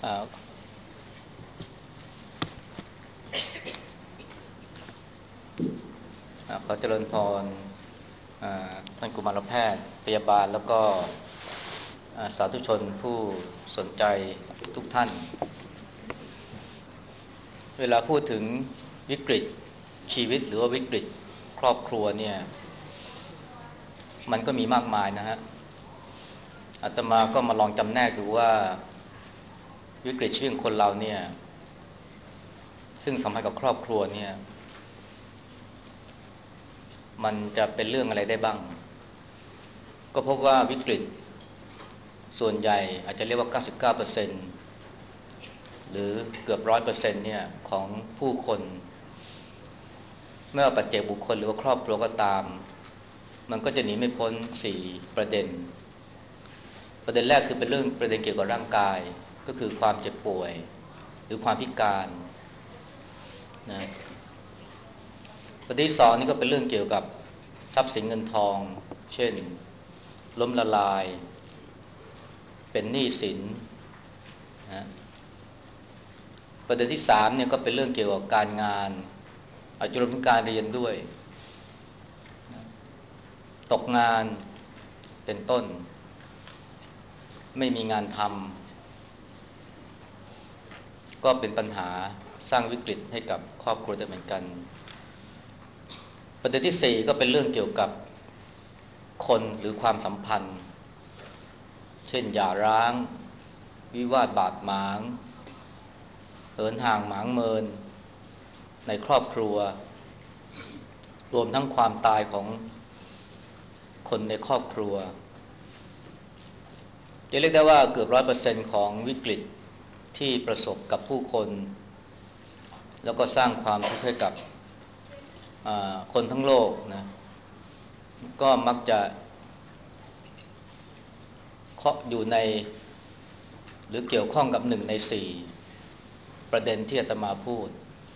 อ่าขอเจริญพรท่านกุมารแพทย์พยาบาลแล้วก็สาธุชนผู้สนใจทุกท่านเวลาพูดถึงวิกฤตชีวิตหรือว่าวิกฤตครอบครัวเนี่ยมันก็มีมากมายนะฮะอาตมาก็มาลองจำแนกดูว่าวิกฤตชีวิตของคนเราเนี่ยซึ่งสัมพันธ์กับครอบครัวเนี่ยมันจะเป็นเรื่องอะไรได้บ้างก็พบว่าวิกฤตส่วนใหญ่อาจจะเรียกว่า99%หรือเกือบ100%เนี่ยของผู้คนไม่ว่าปัจเจกบุคคลหรือว่าครอบครัวก็ตามมันก็จะหนีไม่พ้น4 ประเด็นแรกคือเป็นเรื่องประเด็นเกี่ยวกับร่างกายก็คือความเจ็บป่วยหรือความพิการนะประเด็นที่สองนี่ก็เป็นเรื่องเกี่ยวกับทรัพย์สินเงินทองเช่นล้มละลายเป็นหนี้สินนะประเด็นที่สามเนี่ยก็เป็นเรื่องเกี่ยวกับการงานอาจจะรวมถึงการเรียนด้วยตกงานเป็นต้นไม่มีงานทำก็เป็นปัญหาสร้างวิกฤตให้กับครอบครัวได้เหมือนกันประเด็นที่สี่ก็เป็นเรื่องเกี่ยวกับคนหรือความสัมพันธ์เช่นหย่าร้างวิวาทบาดหมางเหินห่างหมางเมินในครอบครัวรวมทั้งความตายของคนในครอบครัวจะเรียกได้ว่าเกือบ100%ของวิกฤตที่ประสบกับผู้คนแล้วก็สร้างความทุกข์ให้กับคนทั้งโลกนะก็มักจะอยู่ในหรือเกี่ยวข้องกับ1 ใน 4ประเด็นที่อาตมาพูด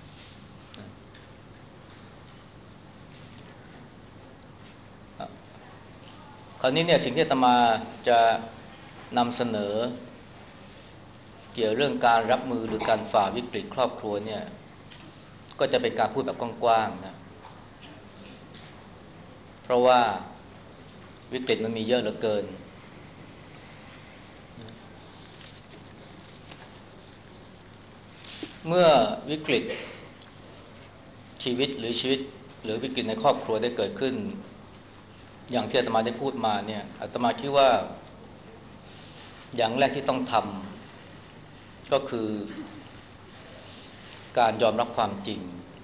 คราวนี้เนี่ยสิ่งที่อาตมาจะนำเสนอเกี่ยวเรื่องการรับมือหรือการฝ่าวิกฤตครอบครัวเนี่ยก็จะเป็นการพูดแบบกว้างๆนะเพราะว่าวิกฤตมันมีเยอะเหลือเกินเมื่อวิกฤตชีวิตหรือวิกฤตในครอบครัวได้เกิดขึ้นอย่างที่อาตมาได้พูดมาเนี่ยอาตมาคิดว่าอย่างแรกที่ต้องทำก็คือการยอมรับความจริง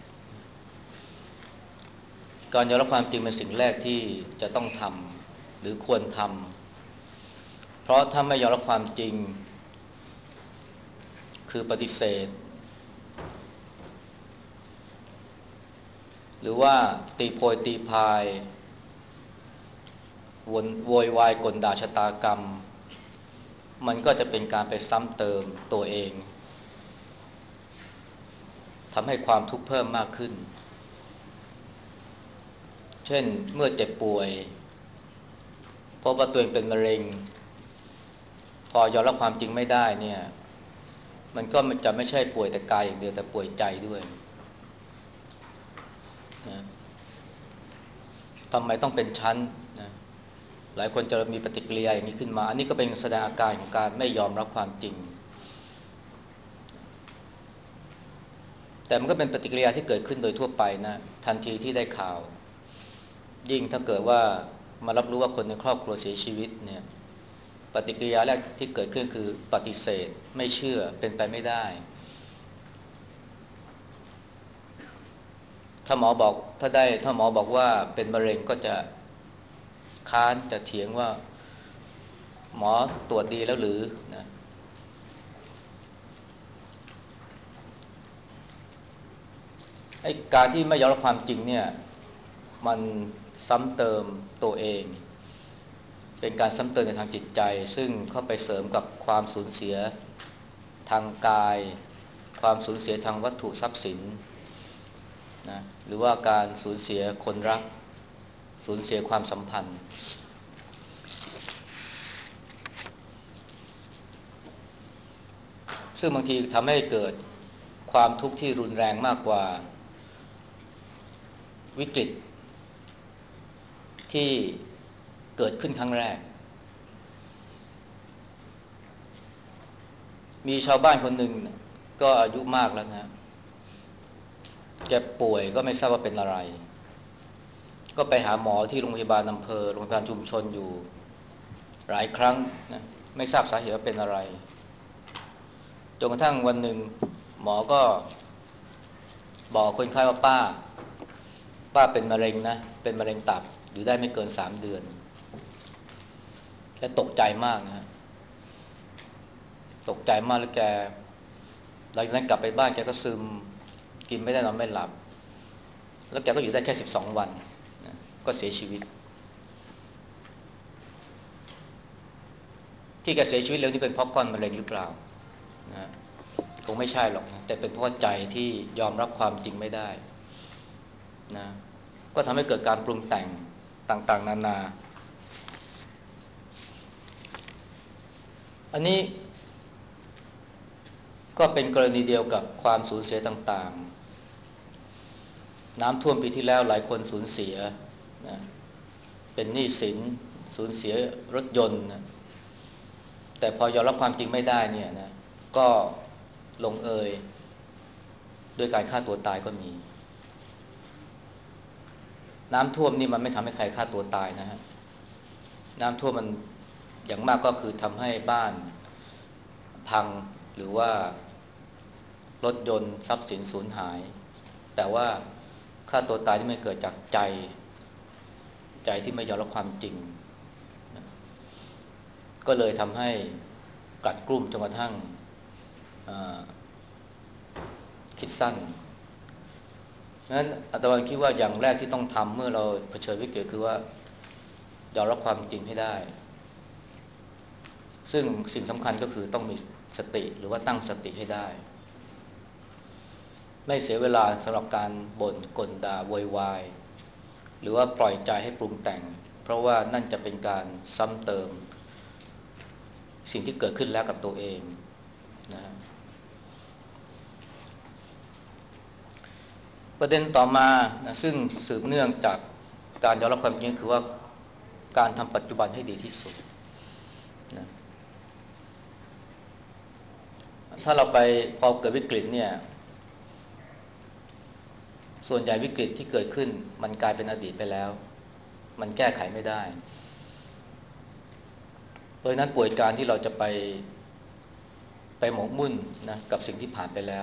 การยอมรับความจริงเป็นสิ่งแรกที่จะต้องทำหรือควรทำเพราะถ้าไม่ยอมรับความจริงคือปฏิเสธหรือว่าตีโพยตีพายโวยวายกลด่าชะตากรรมมันก็จะเป็นการไปซ้ำเติมตัวเองทำให้ความทุกข์เพิ่มมากขึ้นเช่นเมื่อเจ็บป่วยพบว่าตัวเองเป็นมะเร็งพอยอมรับความจริงไม่ได้เนี่ยมันก็จะไม่ใช่ป่วยแต่กายอย่างเดียวแต่ป่วยใจด้วยนะทำไมต้องเป็นชั้นนะหลายคนจะมีปฏิกิริยาอย่างนี้ขึ้นมาอันนี้ก็เป็นแสดงอาการของการไม่ยอมรับความจริงแต่มันก็เป็นปฏิกิริยาที่เกิดขึ้นโดยทั่วไปนะทันทีที่ได้ข่าวยิ่งถ้าเกิดว่ามารับรู้ว่าคนในครอบครัวเสียชีวิตเนี่ยปฏิกิริยาแรกที่เกิดขึ้นคือปฏิเสธไม่เชื่อเป็นไปไม่ได้ถ้าหมอบอกว่าเป็นมะเร็งก็จะค้านจะเถียงว่าหมอตรวจดีแล้วหรือนะไอ้การที่ไม่ยอมรับความจริงเนี่ยมันซ้ำเติมตัวเองเป็นการซ้ำเติมในทางจิตใจซึ่งเข้าไปเสริมกับความสูญเสียทางกายความสูญเสียทางวัตถุทรัพย์สินนะหรือว่าการสูญเสียคนรักสูญเสียความสัมพันธ์ซึ่งบางทีทำให้เกิดความทุกข์ที่รุนแรงมากกว่าวิกฤตที่เกิดขึ้นครั้งแรกมีชาวบ้านคนหนึ่งก็อายุมากแล้วนะแกป่วยก็ไม่ทราบว่าเป็นอะไรก็ไปหาหมอที่โรงพยาบาลอำเภอโรงพยาบาลชุมชนอยู่หลายครั้งนะไม่ทราบสาเหตุว่าเป็นอะไรจนกระทั่งวันหนึ่งหมอก็บอกคนไข้ว่าป้าเป็นมะเร็งนะเป็นมะเร็งตับอยู่ได้ไม่เกิน3 เดือนแกตกใจมากนะตกใจมากแล้วแกหลังจากนั้นกลับไปบ้านแกก็ซึมกินไม่ได้นอนไม่หลับแล้วแกก็อยู่ได้แค่12 วันนะก็เสียชีวิตที่แกเสียชีวิตเร็วนี่เป็นเพราะก้อนมะเร็งหรือเปล่านะคงไม่ใช่หรอกนะแต่เป็นเพราะใจที่ยอมรับความจริงไม่ได้นะก็ทำให้เกิดการปรุงแต่งต่างๆนานาอันนี้ก็เป็นกรณีเดียวกับความสูญเสียต่างๆน้ำท่วมปีที่แล้วหลายคนสูญเสียนะเป็นหนี้สินสูญเสียรถยนต์นะแต่พอยอมรับความจริงไม่ได้เนี่ยนะก็ลงเอยด้วยการฆ่าตัวตายก็มีน้ำท่วมนี่มันไม่ทำให้ใครฆ่าตัวตายนะฮะน้ำท่วมมันอย่างมากก็คือทำให้บ้านพังหรือว่ารถยนต์ทรัพย์สินสูญหายแต่ว่าฆ่าตัวตายที่มันเกิดจากใจที่ไม่ยอมรับความจริงก็เลยทำให้กลัดกลุ้มจนกระทั่งคิดสั้นนั้นอาตมาคิดว่าอย่างแรกที่ต้องทำเมื่อเราเผชิญวิกฤตคือว่ายอมรับความจริงให้ได้ซึ่งสิ่งสำคัญก็คือต้องมีสติหรือว่าตั้งสติให้ได้ไม่เสียเวลาสำหรับการบ่นกลด่าโวยวายหรือว่าปล่อยใจให้ปรุงแต่งเพราะว่านั่นจะเป็นการซ้ำเติมสิ่งที่เกิดขึ้นแล้วกับตัวเองนะประเด็นต่อมานะซึ่งสืบเนื่องจากการยอมรับความจริงคือว่าการทำปัจจุบันให้ดีที่สุดนะถ้าเราไปพอเกิดวิกฤตเนี่ยส่วนใหญ่วิกฤตที่เกิดขึ้นมันกลายเป็นอดีตไปแล้วมันแก้ไขไม่ได้เพราะฉะนั้นป่วยการที่เราจะไปหมกมุ่นนะกับสิ่งที่ผ่านไปแล้ว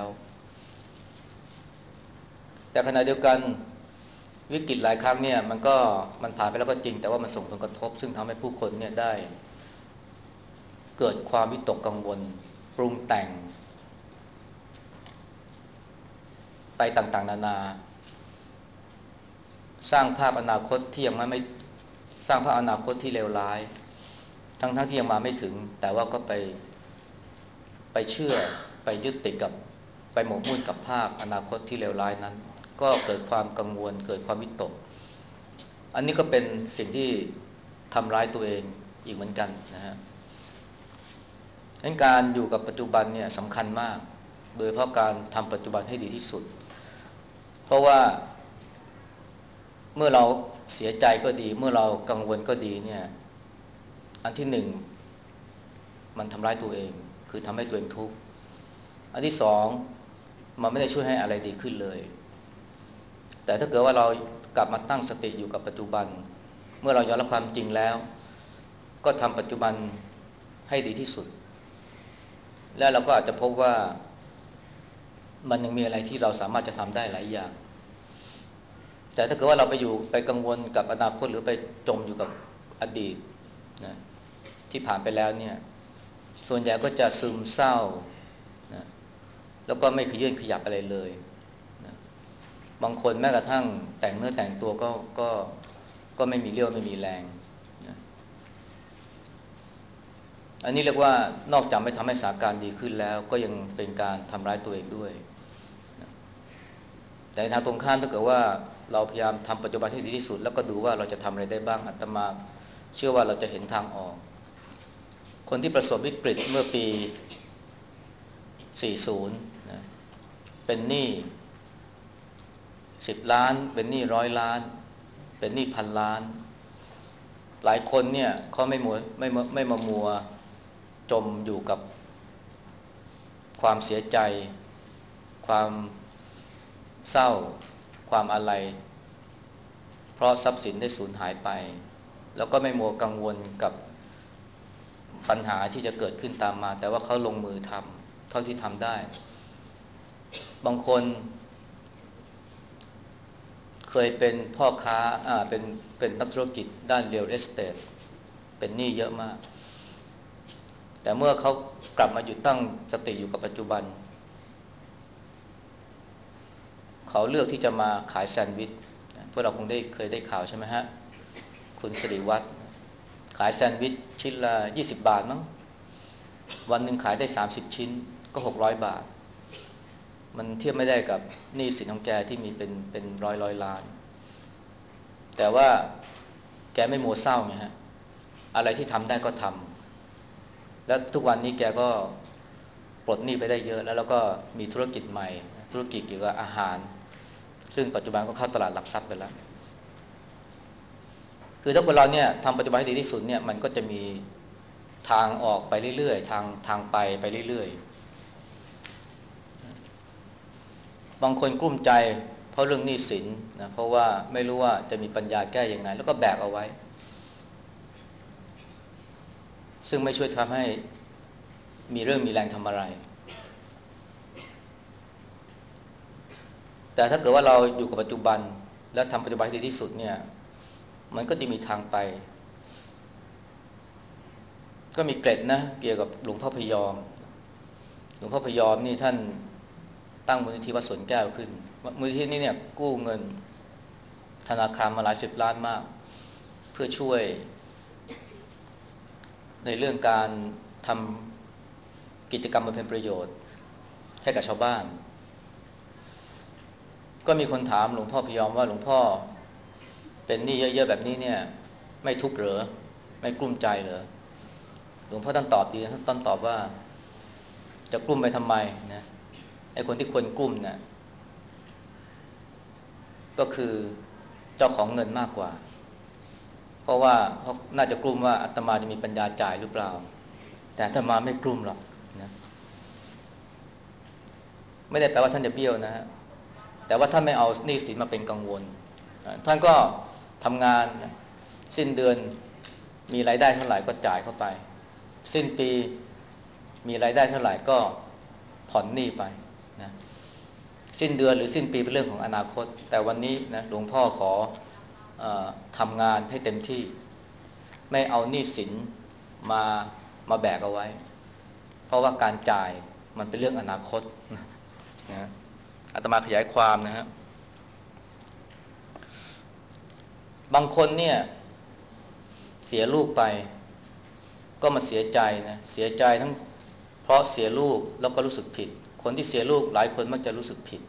แต่ขณะเดียวกันวิกฤตหลายครั้งเนี่ยมันผ่านไปแล้วก็จริงแต่ว่ามันส่งผลกระทบซึ่งทำให้ผู้คนเนี่ยได้เกิดความวิตกกังวลปรุงแต่งไปต่างๆนานาสร้างภาพอนาคตที่ยังไม่สร้างภาพอนาคตที่เลวร้ายทั้งที่ยังมาไม่ถึงแต่ว่าก็ไปเชื่อไปยึดติดกับไปหมกมุ่นกับภาพอนาคตที่เลวร้ายนั้นก็เกิดความกังวลเกิดความวิตกอันนี้ก็เป็นสิ่งที่ทำร้ายตัวเองอีกเหมือนกันนะฮะดังนั้นการอยู่กับปัจจุบันเนี่ยสำคัญมากโดยเฉพาะการทำปัจจุบันให้ดีที่สุดเพราะว่าเมื่อเราเสียใจก็ดีเมื่อเรากังวลก็ดีเนี่ยอันที่หนึ่งมันทำร้ายตัวเองคือทำให้ตัวเองทุกข์อันที่สองมันไม่ได้ช่วยให้อะไรดีขึ้นเลยแต่ถ้าเกิดว่าเรากลับมาตั้งสติอยู่กับปัจจุบันเมื่อเรายอมรับความจริงแล้วก็ทำปัจจุบันให้ดีที่สุดและเราก็อาจจะพบว่ามันยังมีอะไรที่เราสามารถจะทำได้หลายอย่างแต่ถ้าเกิดว่าเราไปกังวลกับอนาคตหรือไปจมอยู่กับอดีตนะที่ผ่านไปแล้วเนี่ยส่วนใหญ่ก็จะซึมเศร้านะแล้วก็ไม่ขยื่นขยับอะไรเลยนะบางคนแม้กระทั่งแต่งเนื้อแต่งตัวก็ก็ไม่มีเรี่ยวไม่มีแรงนะอันนี้เรียกว่านอกจากไม่ทำให้สถานการณ์ดีขึ้นแล้วก็ยังเป็นการทำร้ายตัวเองด้วยนะแต่ในทางตรงข้ามถ้าเกิดว่าเราพยายามทำปัจจุบันให้ดีที่สุดแล้วก็ดูว่าเราจะทำอะไรได้บ้างอาตมาเชื่อว่าเราจะเห็นทางออกคนที่ประสบวิกฤตเมื่อปี 40นะเป็นหนี้10 ล้านเป็นหนี้100 ล้านเป็นหนี้1,000 ล้านหลายคนเนี่ยเขาไม่มามัวจมอยู่กับความเสียใจความเศร้าความอาลัยเพราะทรัพย์สินได้สูญหายไปแล้วก็ไม่มัวกังวลกับปัญหาที่จะเกิดขึ้นตามมาแต่ว่าเขาลงมือทำเท่าที่ทำได้บางคนเคยเป็นพ่อค้าเป็นนักธุรกิจด้าน real estate เป็นหนี้เยอะมากแต่เมื่อเขากลับมาหยุดตั้งสติอยู่กับปัจจุบันเขาเลือกที่จะมาขายแซนด์วิชพวกเราคงเคยได้ข่าวใช่ไหมฮะคุณสิริวัฒน์ขายแซนด์วิชชิ้นละ20 บาทมั้งวันหนึ่งขายได้30 ชิ้นก็600 บาทมันเทียบไม่ได้กับหนี้สินของแกที่มีเป็นร้อยล้านแต่ว่าแกไม่มัวเศร้าไงฮะอะไรที่ทำได้ก็ทำแล้วทุกวันนี้แกก็ปลดหนี้ไปได้เยอะแล้วก็มีธุรกิจใหม่ธุรกิจเกี่ยวกับอาหารซึ่งปัจจุบันก็เข้าตลาดหลักทรัพย์ไปแล้วคือถ้าคนเราเนี่ยทำปัจจุบันให้ดีที่สุดเนี่ยมันก็จะมีทางออกไปเรื่อยๆทางไปเรื่อยๆบางคนกลุ้มใจเพราะเรื่องหนี้สินนะเพราะว่าไม่รู้ว่าจะมีปัญญาแก้ยังไงแล้วก็แบกเอาไว้ซึ่งไม่ช่วยทำให้มีเรื่องมีแรงทำอะไรแต่ถ้าเกิดว่าเราอยู่กับปัจจุบันแล้วทำปัจจุบันให้ดีที่สุดเนี่ยมันก็จะมีทางไปก็มีเกร็ดนะเกี่ยวกับหลวงพ่อพยอมหลวงพ่อพยอมนี่ท่านตั้งมูลนิธิวัดสวนแก้วขึ้นมูลนิธินี้เนี่ยกู้เงินธนาคารมาหลาย10 ล้านมากเพื่อช่วยในเรื่องการทำกิจกรรมบำเพ็ญประโยชน์ให้กับชาวบ้านก็มีคนถามหลวงพ่อพยอมว่าหลวงพ่อเป็นหนี้เยอะๆแบบนี้เนี่ยไม่ทุกข์เหรอไม่กลุ้มใจเหรอหลวงพ่อท่านตอบดีท่านตอบว่าจะกลุ้มไปทำไมนะไอ้คนที่ควรกลุ้มเนี่ยก็คือเจ้าของเงินมากกว่าเพราะว่าเขาน่าจะกลุ้มว่าอาตมาจะมีปัญญาจ่ายหรือเปล่าแต่อาตมาไม่กลุ้มหรอกนะไม่ได้แปลว่าท่านจะเบี้ยวนะฮะแต่ว่าท่านไม่เอาหนี้สินมาเป็นกังวลท่านก็ทำงานสิ้นเดือนมีรายได้เท่าไหร่ก็จ่ายเข้าไปสิ้นปีมีรายได้เท่าไหร่ก็ผ่อนหนี้ไปนะสิ้นเดือนหรือสิ้นปีเป็นเรื่องของอนาคตแต่วันนี้นะหลวงพ่อขอทำงานให้เต็มที่ไม่เอาหนี้สินมาแบกเอาไว้เพราะว่าการจ่ายมันเป็นเรื่องอนาคตนะอาตมาขยายความนะฮะบางคนเนี่ยเสียลูกไปก็มาเสียใจนะเสียใจทั้งเพราะเสียลูกแล้วก็รู้สึกผิดคนที่เสียลูกหลายคนมักจะรู้สึกผิด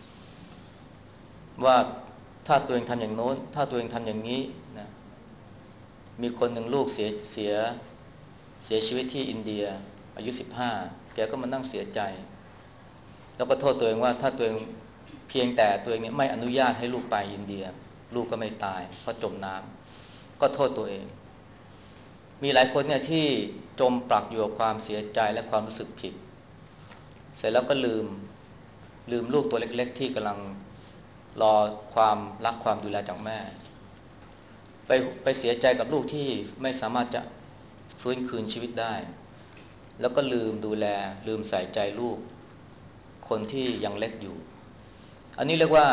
ว่าถ้าตัวเองทำอย่างโน้นถ้าตัวเองทำอย่างนี้นะมีคนหนึ่งลูกเสียชีวิตที่อินเดียอายุ15แกก็มานั่งเสียใจแล้วก็โทษตัวเองว่าถ้าตัวเองเพียงแต่ตัวเองเนี่ยไม่อนุญาตให้ลูกไปอินเดียลูกก็ไม่ตายเพราะจมน้ำก็โทษตัวเองมีหลายคนเนี่ยที่จมปลักอยู่กับความเสียใจและความรู้สึกผิดเสร็จแล้วก็ลืมลูกตัวเล็กๆที่กำลังรอความรักความดูแลจากแม่ไปเสียใจกับลูกที่ไม่สามารถจะฟื้นคืนชีวิตได้แล้วก็ลืมดูแลลืมใส่ใจลูกคนที่ยังเล็กอยู่อันนี้เรียกว่า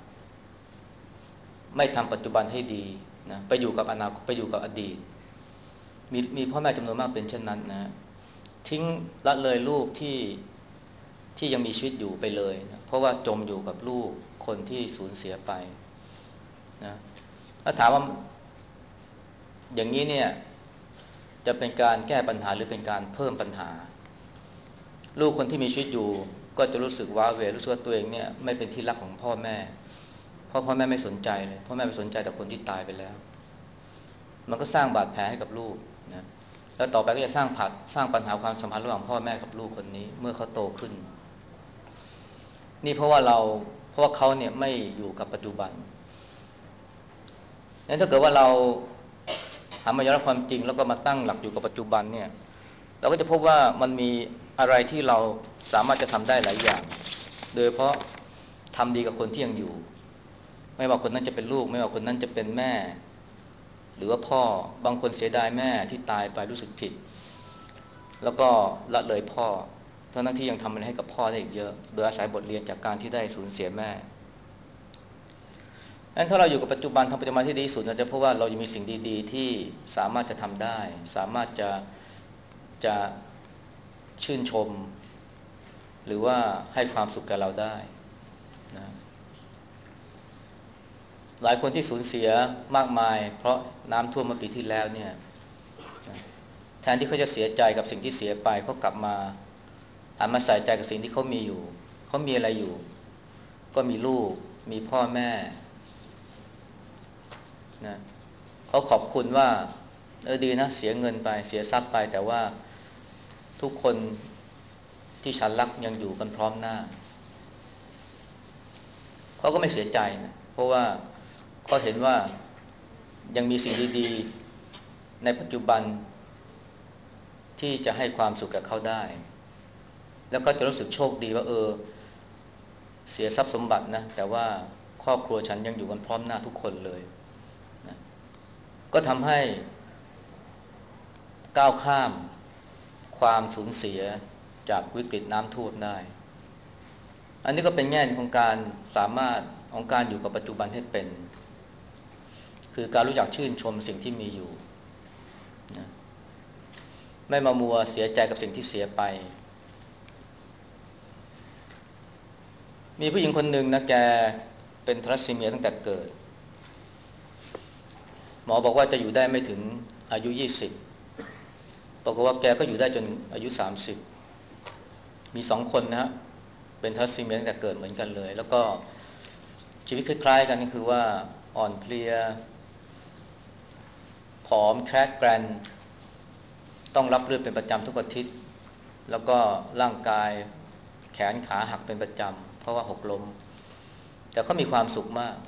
ไม่ทำปัจจุบันให้ดีนะไปอยู่กับอนาคตไปอยู่กับอดีตมีพ่อแม่จำนวนมากเป็นเช่นนั้นนะทิ้งละเลยลูกที่ยังมีชีวิตอยู่ไปเลยนะเพราะว่าจมอยู่กับลูกคนที่สูญเสียไปนะถ้าถามว่าอย่างนี้เนี่ยจะเป็นการแก้ปัญหาหรือเป็นการเพิ่มปัญหาลูกคนที่มีชีวิตอยู่ก็จะรู้สึกว้าเหวรู้สึกว่าตัวเองเนี่ยไม่เป็นที่รักของพ่อแม่เพราะพ่อแม่ไม่สนใจเลยพ่อแม่ไปสนใจแต่คนที่ตายไปแล้วมันก็สร้างบาดแผลให้กับลูกนะแล้วต่อไปก็จะสร้างปัญหาความสัมพันธ์ระหว่างพ่อแม่กับลูกคนนี้เมื่อเขาโตขึ้นนี่เพราะว่าเขาเนี่ยไม่อยู่กับปัจจุบันงั้นถ้าเกิดว่าเราหันมายอมรับความจริงแล้วก็มาตั้งหลักอยู่กับปัจจุบันเนี่ยเราก็จะพบว่ามันมีอะไรที่เราสามารถจะทำได้หลายอย่างโดยเฉพาะทำดีกับคนที่ยังอยู่ไม่ว่าคนนั้นจะเป็นลูกไม่ว่าคนนั้นจะเป็นแม่หรือว่าพ่อบางคนเสียดายแม่ที่ตายไปรู้สึกผิดแล้วก็ละเลยพ่อทั้งที่ยังทำอะไรให้กับพ่อได้อีกเยอะโดยอาศัยบทเรียนจากการที่ได้สูญเสียแม่งั้นถ้าเราอยู่กับปัจจุบันทำปัจจุบันที่ดีที่สุดนะจะเพราะว่าเรายังมีสิ่งดีๆที่สามารถจะทำได้สามารถจะชื่นชมหรือว่าให้ความสุขแก่เราได้นะหลายคนที่สูญเสียมากมายเพราะน้ำท่วมเมื่อปีที่แล้วเนี่ยแทนที่เขาจะเสียใจกับสิ่งที่เสียไปเขากลับมาหันมาใส่ใจกับสิ่งที่เขามีอยู่เขามีอะไรอยู่ก็มีลูกมีพ่อแม่นะเขาขอบคุณว่าดีนะเสียเงินไปเสียทรัพย์ไปแต่ว่าทุกคนที่ฉันรักยังอยู่กันพร้อมหน้าเขาก็ไม่เสียใจนะเพราะว่าเขาเห็นว่ายังมีสิ่งดีๆในปัจจุบันที่จะให้ความสุขกับเขาได้แล้วก็จะรู้สึกโชคดีว่าเสียทรัพย์สมบัตินะแต่ว่าครอบครัวฉันยังอยู่กันพร้อมหน้าทุกคนเลยนะก็ทำให้ก้าวข้ามความสูญเสียจากวิกฤตน้ำท่วมได้อันนี้ก็เป็นแง่ของการสามารถของการอยู่กับปัจจุบันให้เป็นคือการรู้จักชื่นชมสิ่งที่มีอยู่นะไม่มามัวเสียใจกับสิ่งที่เสียไปมีผู้หญิงคนหนึ่งนะแกเป็นทรัสซีเมียตั้งแต่เกิดหมอบอกว่าจะอยู่ได้ไม่ถึงอายุ20ปรากฏว่าแกก็อยู่ได้จนอายุ30มี2 คนนะฮะเป็นทรัสซีเมียตั้งแต่เกิดเหมือนกันเลยแล้วก็ชีวิตคล้ายๆกันก็คือว่าอ่อนเพลียผอมแคร์แกรนต้องรับเลือดเป็นประจำทุกอาทิตย์แล้วก็ร่างกายแขนขาหักเป็นประจำเพราะว่าหกล้มแต่ก็มีความสุขมาก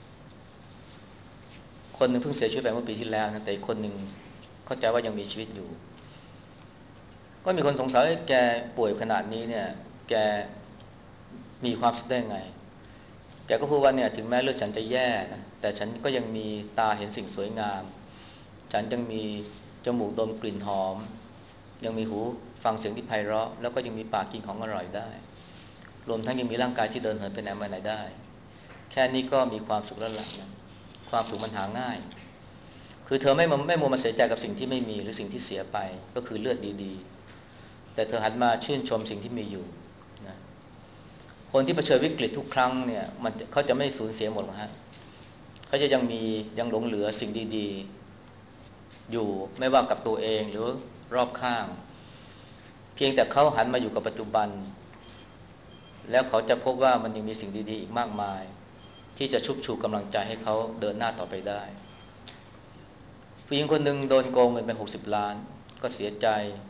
คนหนึ่งเพิ่งเสียชีวิตไปเมื่อปีที่แล้วนะแต่อีกคนหนึ่งเข้าใจว่ายังมีชีวิตอยู่ก็มีคนสงสัยว่าแกป่วยขนาดนี้เนี่ยแกมีความสุขได้ไงแกก็พูดว่าเนี่ยถึงแม้เลือดฉันจะแย่นะแต่ฉันก็ยังมีตาเห็นสิ่งสวยงามฉันยังมีจมูกดมกลิ่นหอมยังมีหูฟังเสียงที่ไพเราะแล้วก็ยังมีปากกินของอร่อยได้รวมทั้งยังมีร่างกายที่เดินเหินไปไหนมาไหนได้แค่นี้ก็มีความสุขแล้วล่ะนะความสุขมันหาง่ายคือเธอไม่มัวมาเสียใจกับสิ่งที่ไม่มีหรือสิ่งที่เสียไปก็คือเลือดดีๆแต่เธอหันมาชื่นชมสิ่งที่มีอยู่นะคนที่เผชิญวิกฤตทุกครั้งเนี่ยเขาจะไม่สูญเสียหมดหรอกฮะเขาจะยังหลงเหลือสิ่งดีๆอยู่ไม่ว่ากับตัวเองหรือรอบข้างเพียงแต่เขาหันมาอยู่กับปัจจุบันแล้วเขาจะพบว่ามันยังมีสิ่งดีๆอีกมากมายที่จะชุบชูกำลังใจให้เขาเดินหน้าต่อไปได้ผู้หญิงคนหนึ่งโดนโกงเงินไป60 ล้านก็เสียใจ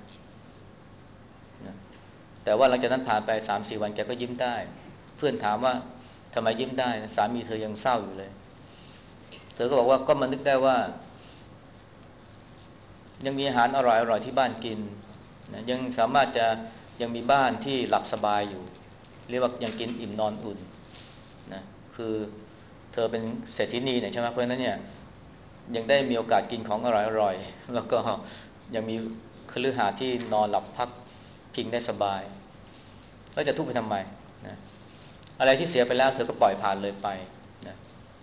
นะแต่ว่าหลังจากนั้นผ่านไป3-4 วันแกก็ยิ้มได้เพื่อนถามว่าทำไมยิ้มได้สามีเธอยังเศร้าอยู่เลยเธอก็บอกว่าก็มานึกได้ว่ายังมีอาหารอร่อยๆที่บ้านกินนะยังสามารถจะยังมีบ้านที่หลับสบายอยู่เรียกว่ายังกินอิ่มนอนอุ่นนะคือเธอเป็นเศรษฐินีเนี่ยใช่ไหมเพราะฉะนั้นเนี่ยยังได้มีโอกาสกินของอร่อยๆแล้วก็ยังมีคฤหาสน์ที่นอนหลับพักพิงได้สบายแล้วจะทุกข์ไปทำไมนะอะไรที่เสียไปแล้วเธอก็ปล่อยผ่านเลยไปนะ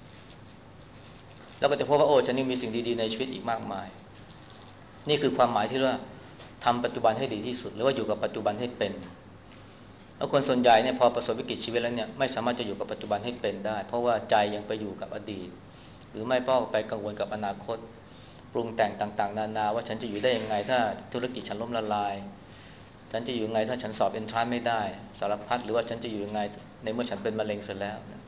แล้วก็จะพบว่าโอ้ฉันยังมีสิ่งดีๆในชีวิตอีกมากมายนี่คือความหมายที่ว่าทำปัจจุบันให้ดีที่สุดหรือว่าอยู่กับปัจจุบันให้เป็นแล้วคนส่วนใหญ่เนี่ยพอประสบวิกฤตชีวิตแล้วเนี่ยไม่สามารถจะอยู่กับปัจจุบันให้เป็นได้เพราะว่าใจยังไปอยู่กับอดีตหรือไม่ก็ไปกังวลกับอนาคตปรุงแต่งต่างๆนานาว่าฉันจะอยู่ได้ยังไงถ้าธุรกิจฉันล้มละลายฉันจะอยู่ยังไงถ้าฉันสอบเอนทรานซ์ไม่ได้สารพัดหรือว่าฉันจะอยู่ยังไงในเมื่อฉันเป็นมะเร็งเสร็จแล้วนะ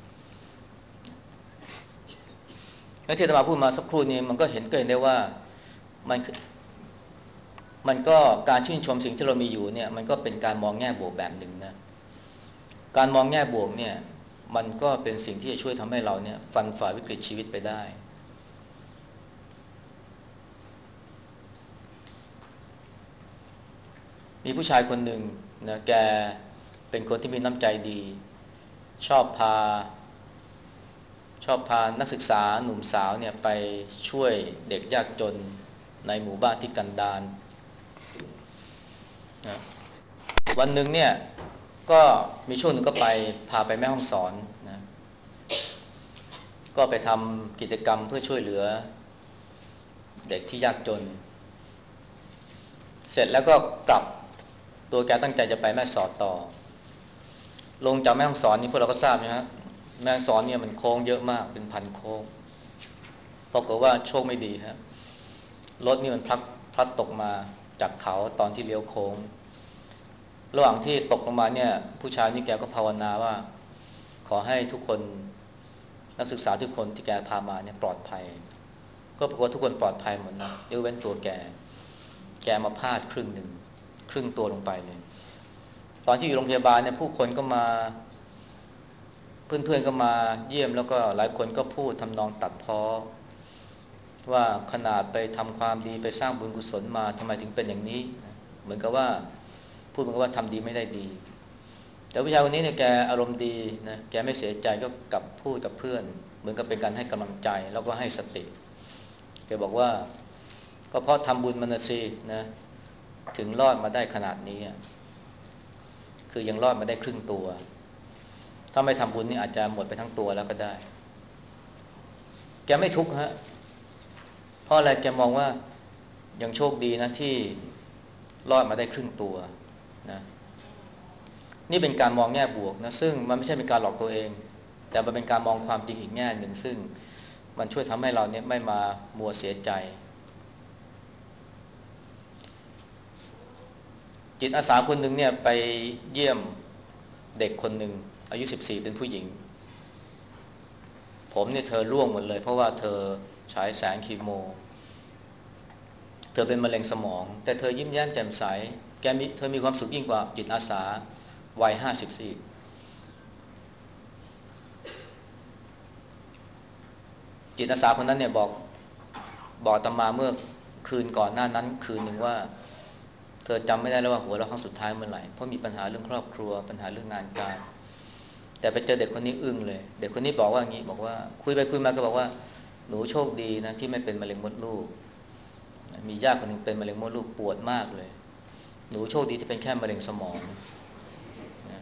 แล้วที่อาตมาพูดมาสักครู่นี้มันก็เห็นได้ว่ามันมันก็การชื่นชมสิ่งที่เรามีอยู่เนี่ยมันก็เป็นการมองแง่บวกแบบหนึ่งนะการมองแง่บวกเนี่ยมันก็เป็นสิ่งที่จะช่วยทำให้เราเนี่ยฟันฝ่าวิกฤตชีวิตไปได้มีผู้ชายคนหนึ่งนะแกเป็นคนที่มีน้ำใจดีชอบพาชอบพานักศึกษาหนุ่มสาวเนี่ยไปช่วยเด็กยากจนในหมู่บ้านที่กันดารนะวันหนึ่งเนี่ยก็มีช่วงหนึ่งก็ไปพาไปแม่ฮ่องสอนนะก็ไปทำกิจกรรมเพื่อช่วยเหลือเด็กที่ยากจนเสร็จแล้วก็กลับตัวแกตั้งใจจะไปแม่สอดต่อลงจากแม่ฮ่องสอนนี่พวกเราก็ทราบนะฮะแม่ฮ่องสอนเนี่ยมันโค้งเยอะมากเป็นพันโค้งปรากฏว่าโชคไม่ดีฮะรถนี่มันพลัดตกมาจากเขาตอนที่เลี้ยวโค้งระหว่างที่ตกลงมาเนี่ยผู้ชายนี่แกก็ภาวนาว่าขอให้ทุกคนนักศึกษาทุกคนที่แกพามาเนี่ยปลอดภัยก็ปรากฏทุกคนปลอดภัยหมดนะยกเว้นตัวแกมาพลาดครึ่งหนึ่งครึ่งตัวลงไปเลยตอนที่อยู่โรงพยาบาลเนี่ยผู้คนก็มาเพื่อนๆก็มาเยี่ยมแล้วก็หลายคนก็พูดทำนองตัดพ้อว่าขนาดไปทำความดีไปสร้างบุญกุศลมาทำไมถึงเป็นอย่างนี้เหมือนกับว่าพูดเหมือนกับว่าทำดีไม่ได้ดีแต่ผู้ชายคนนี้เนี่ยแกอารมณ์ดีนะแกไม่เสียใจก็กลับพูดกับเพื่อนเหมือนกับเป็นการให้กำลังใจแล้วก็ให้สติแกบอกว่าก็เพราะทำบุญมานะสินะถึงรอดมาได้ขนาดนี้คือยังรอดมาได้ครึ่งตัวถ้าไม่ทำบุญนี่อาจจะหมดไปทั้งตัวแล้วก็ได้แกไม่ทุกข์ฮะเพราะอะไรแกมองว่ายังโชคดีนะที่รอดมาได้ครึ่งตัวนะนี่เป็นการมองแง่บวกนะซึ่งมันไม่ใช่เป็นการหลอกตัวเองแต่มันเป็นการมองความจริงอีกแง่หนึ่งซึ่งมันช่วยทำให้เราเนี่ยไม่มามัวเสียใจจิตอาสาคนหนึ่งเนี่ยไปเยี่ยมเด็กคนหนึ่งอายุ14เป็นผู้หญิงผมเนี่ยเธอร่วงหมดเลยเพราะว่าเธอฉายแสงคีโมเธอเป็นมะเร็งสมองแต่เธอยิ้มแย้มแจ่มใสเธอมีความสุขยิ่งกว่าจิตอาสาวัย54จิตอาสาคนนั้นเนี่ยบอกอาตมาเมื่อคืนก่อนหน้านั้นคืนหนึ่งว่าเธอจำไม่ได้แล้วว่าหัวเราะครั้งสุดท้ายเมื่อไหร่เพราะมีปัญหาเรื่องครอบครัวปัญหาเรื่องงานการแต่ไปเจอเด็กคนนี้อึ้งเลยเด็กคนนี้บอกว่างี้บอกว่าคุยไปคุยมาก็บอกว่าหนูโชคดีนะที่ไม่เป็นมะเร็งมดลูกมีญาติคนหนึ่งเป็นมะเร็งมดลูกปวดมากเลยหนูโชคดีที่เป็นแค่มะเร็งสมองนะ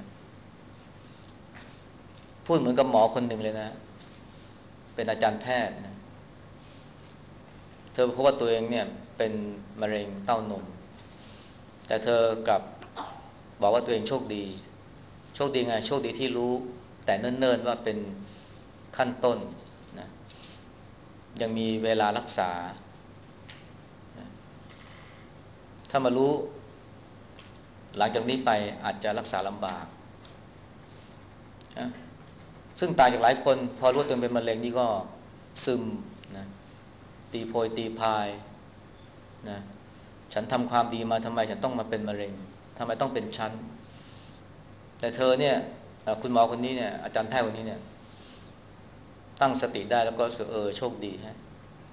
พูดเหมือนกับหมอคนหนึ่งเลยนะเป็นอาจารย์แพทย์นะเธอพบว่าตัวเองเนี่ยเป็นมะเร็งเต้านมแต่เธอกลับบอกว่าตัวเองโชคดีโชคดีไงโชคดีที่รู้แต่เนิ่นๆว่าเป็นขั้นต้นนะยังมีเวลารักษานะถ้ามารู้หลังจากนี้ไปอาจจะรักษาลำบากนะซึ่งตายจากหลายคนพอรู้ว่าตัวเองเป็นมะเร็งนี่ก็ซึมนะตีโพยตีพายนะฉันทำความดีมาทำไมฉันต้องมาเป็นมะเร็งทำไมต้องเป็นฉันแต่เธอเนี่ยคุณหมอคนนี้เนี่ยอาจารย์แพทย์คนนี้เนี่ยตั้งสติได้แล้วก็รู้สึกโชคดีฮะ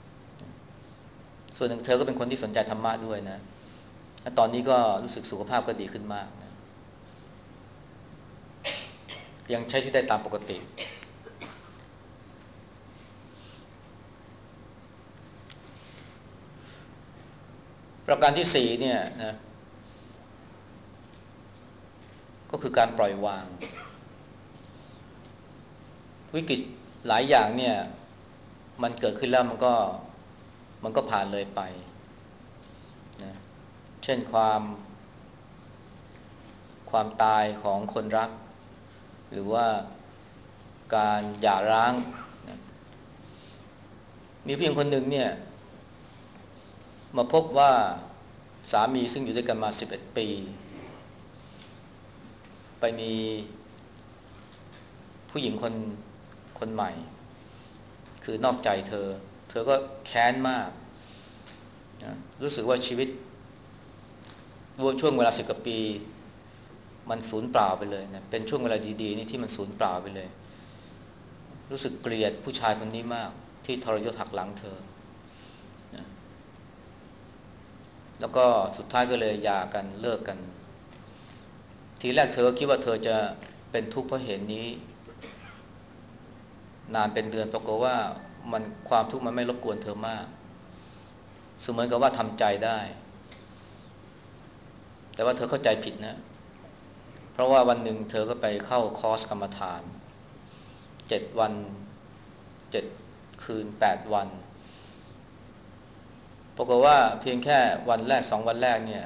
ส่วนหนึ่งเธอก็เป็นคนที่สนใจธรรมะด้วยนะและตอนนี้ก็รู้สึกสุขภาพก็ดีขึ้นมากนะยังใช้ชีวิตได้ตามปกติประการที่สี่เนี่ยนะก็คือการปล่อยวางวิกฤตหลายอย่างเนี่ยมันเกิดขึ้นแล้วมันก็ผ่านเลยไปนะเช่นความตายของคนรักหรือว่าการหย่าร้างนะมีผู้หญิงคนหนึ่งเนี่ยมาพบว่าสามีซึ่งอยู่ด้วยกันมา11ปีไปมีผู้หญิงคนใหม่คือนอกใจเธอก็แค้นมากนะรู้สึกว่าชีวิตช่วงเวลา10 กว่าปีมันสูญเปล่าไปเลยนะเป็นช่วงเวลาดีๆนี่ที่มันสูญเปล่าไปเลยรู้สึกเกลียดผู้ชายคนนี้มากที่ทรยศหักหลังเธอนะแล้วก็สุดท้ายก็เลยหย่ากันเลิกกันทีแรกเธอก็คิดว่าเธอจะเป็นทุกข์เพราะเหตุนี้นานเป็นเดือนปรากฏว่ามันความทุกข์มันไม่รบกวนเธอมากเสมือนกับว่าทำใจได้แต่ว่าเธอเข้าใจผิดนะเพราะว่าวันหนึ่งเธอก็ไปเข้าคอร์สกรรมฐาน7 วัน7 คืน8 วันปรากฏว่าเพียงแค่วันแรก2 วันแรกเนี่ย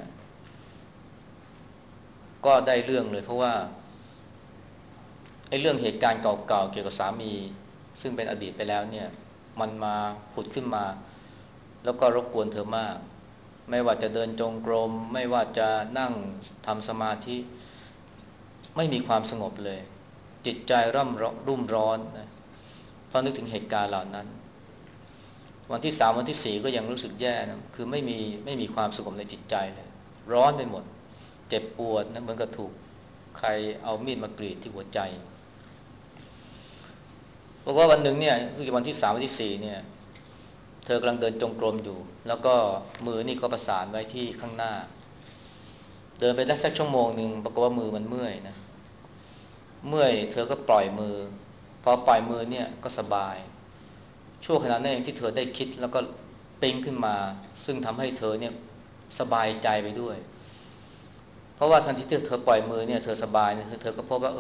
ก็ได้เรื่องเลยเพราะว่าไอ้เรื่องเหตุการณ์เก่าๆเกี่ยวกับสามีซึ่งเป็นอดีตไปแล้วเนี่ยมันมาผุดขึ้นมาแล้วก็รบกวนเธอมากไม่ว่าจะเดินจงกรมไม่ว่าจะนั่งทำสมาธิไม่มีความสงบเลยจิตใจรุ่มร้อนนะเพราะนึกถึงเหตุการณ์เหล่านั้นวันที่3วันที่4ก็ยังรู้สึกแย่นะคือไม่มีความสงบในจิตใจเลยร้อนไปหมดเจ็บปวดนะเหมือนกับถูกใครเอามีดมากรีดที่หัวใจบอกว่าวันหนึ่งเนี่ยคือวันที่3วันที่4เนี่ยเธอกำลังเดินจงกรมอยู่แล้วก็มือนี่ก็ประสานไว้ที่ข้างหน้าเดินไปได้สักชั่วโมงหนึ่งปรากฏว่ามือมันเมื่อยนะเมื่อยเธอก็ปล่อยมือพอปล่อยมือเนี่ยก็สบายช่วงขณะนั้นเองที่เธอได้คิดแล้วก็ปิ๊งขึ้นมาซึ่งทำให้เธอเนี่ยสบายใจไปด้วยเพราะว่าทันทีที่เธอปล่อยมือเนี่ยเธอสบายเนี่ยเธอก็พบว่า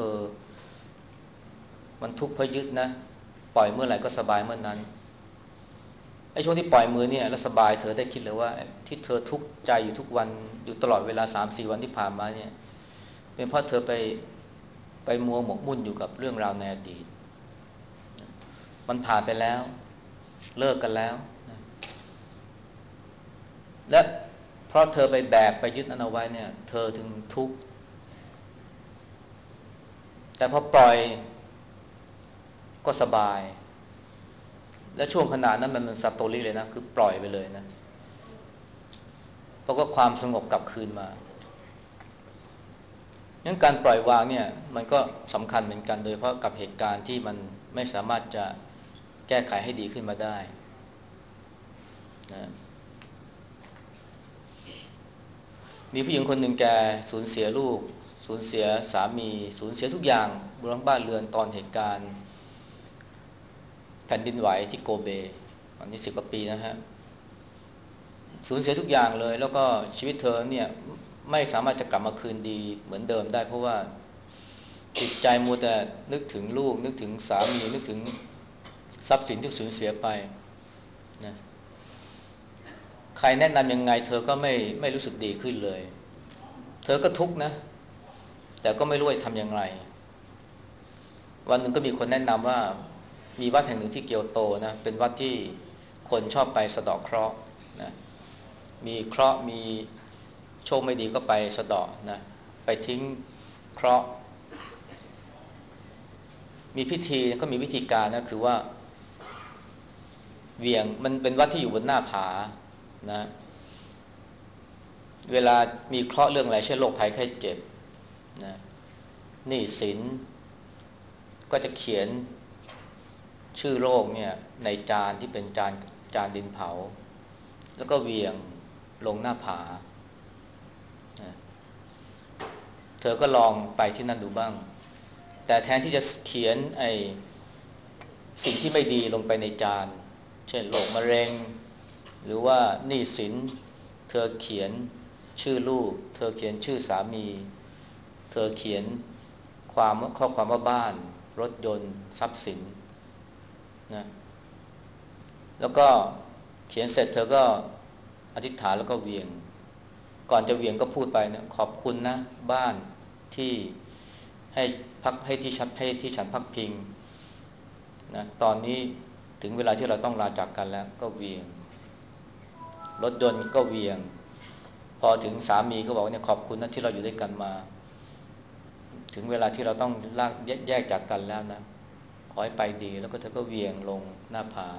มันทุกข์เพราะยึดนะปล่อยเมื่อไหร่ก็สบายเมื่อนั้นไอ้ช่วงที่ปล่อยมือเนี่ยแล้วสบายเธอได้คิดเลยว่าที่เธอทุกข์ใจอยู่ทุกวันอยู่ตลอดเวลา3-4 วันที่ผ่านมาเนี่ยเป็นเพราะเธอไปมัวหมกมุ่นอยู่กับเรื่องราวในอดีตมันผ่านไปแล้วเลิกกันแล้วและเพราะเธอไปแบกไปยึดนั้นเอาไว้เนี่ยเธอถึงทุกข์แต่พอปล่อยก็สบายและช่วงขณะนั้นมันสัตโตลิเลยนะคือปล่อยไปเลยนะเพราะว่าความสงบกลับคืนมางั้นการปล่อยวางเนี่ยมันก็สำคัญเหมือนกันโดยเฉพาะกับเหตุการณ์ที่มันไม่สามารถจะแก้ไขให้ดีขึ้นมาได้นะมีผู้หญิงคนหนึ่งแกสูญเสียลูกสูญเสียสามีสูญเสียทุกอย่างบนบ้านเรือนตอนเหตุการณ์แผ่นดินไหวที่โกเบตอนนี้10 กว่าปีนะฮะสูญเสียทุกอย่างเลยแล้วก็ชีวิตเธอเนี่ยไม่สามารถจะกลับมาคืนดีเหมือนเดิมได้เพราะว่าจิตใจมัวแต่นึกถึงลูกนึกถึงสามีนึกถึงทรัพย์สินที่สูญเสียไปนะใครแนะนำยังไงเธอก็ไม่รู้สึกดีขึ้นเลยเธอก็ทุกข์นะแต่ก็ไม่รู้จะทำอย่างไรวันหนึ่งก็มีคนแนะนำว่ามีวัดแห่งหนึ่งที่เกียวโตนะเป็นวัดที่คนชอบไปสะเดาะเคราะห์นะมีเคราะห์มีโชคไม่ดีก็ไปสะเดาะนะไปทิ้งเคราะห์มีพิธีก็มีวิธีการนะคือว่าเหวี่ยงมันเป็นวัดที่อยู่บนหน้าผานะเวลามีเคราะห์เรื่องอะไรเช่นโรคภัยไข้เจ็บนะหนี้สินก็จะเขียนชื่อโรคเนี่ยในจานที่เป็นจานดินเผาแล้วก็เหวี่ยงลงหน้าผานะเธอก็ลองไปที่นั่นดูบ้างแต่แทนที่จะเขียนสิ่งที่ไม่ดีลงไปในจานเช่นโรคมะเร็งหรือว่าหนี้สินเธอเขียนชื่อลูกเธอเขียนชื่อสามีเธอเขียนข้อความว่าบ้านรถยนต์ทรัพย์สินนะแล้วก็เขียนเสร็จเธอก็อธิษฐานแล้วก็เหวี่ยงก่อนจะเหวี่ยงก็พูดไปนะขอบคุณนะบ้านที่ให้พักให้ที่ฉันพักพิงนะตอนนี้ถึงเวลาที่เราต้องลาจากกันแล้วก็เหวี่ยงรถยนต์ก็เหวี่ยงพอถึงสามีก็บอกเนี่ยขอบคุณนะที่เราอยู่ด้วยกันมาถึงเวลาที่เราต้องลากแยกจากกันแล้วนะขอให้ไปดีแล้วก็เธอก็เหวี่ยงลงหน้าผา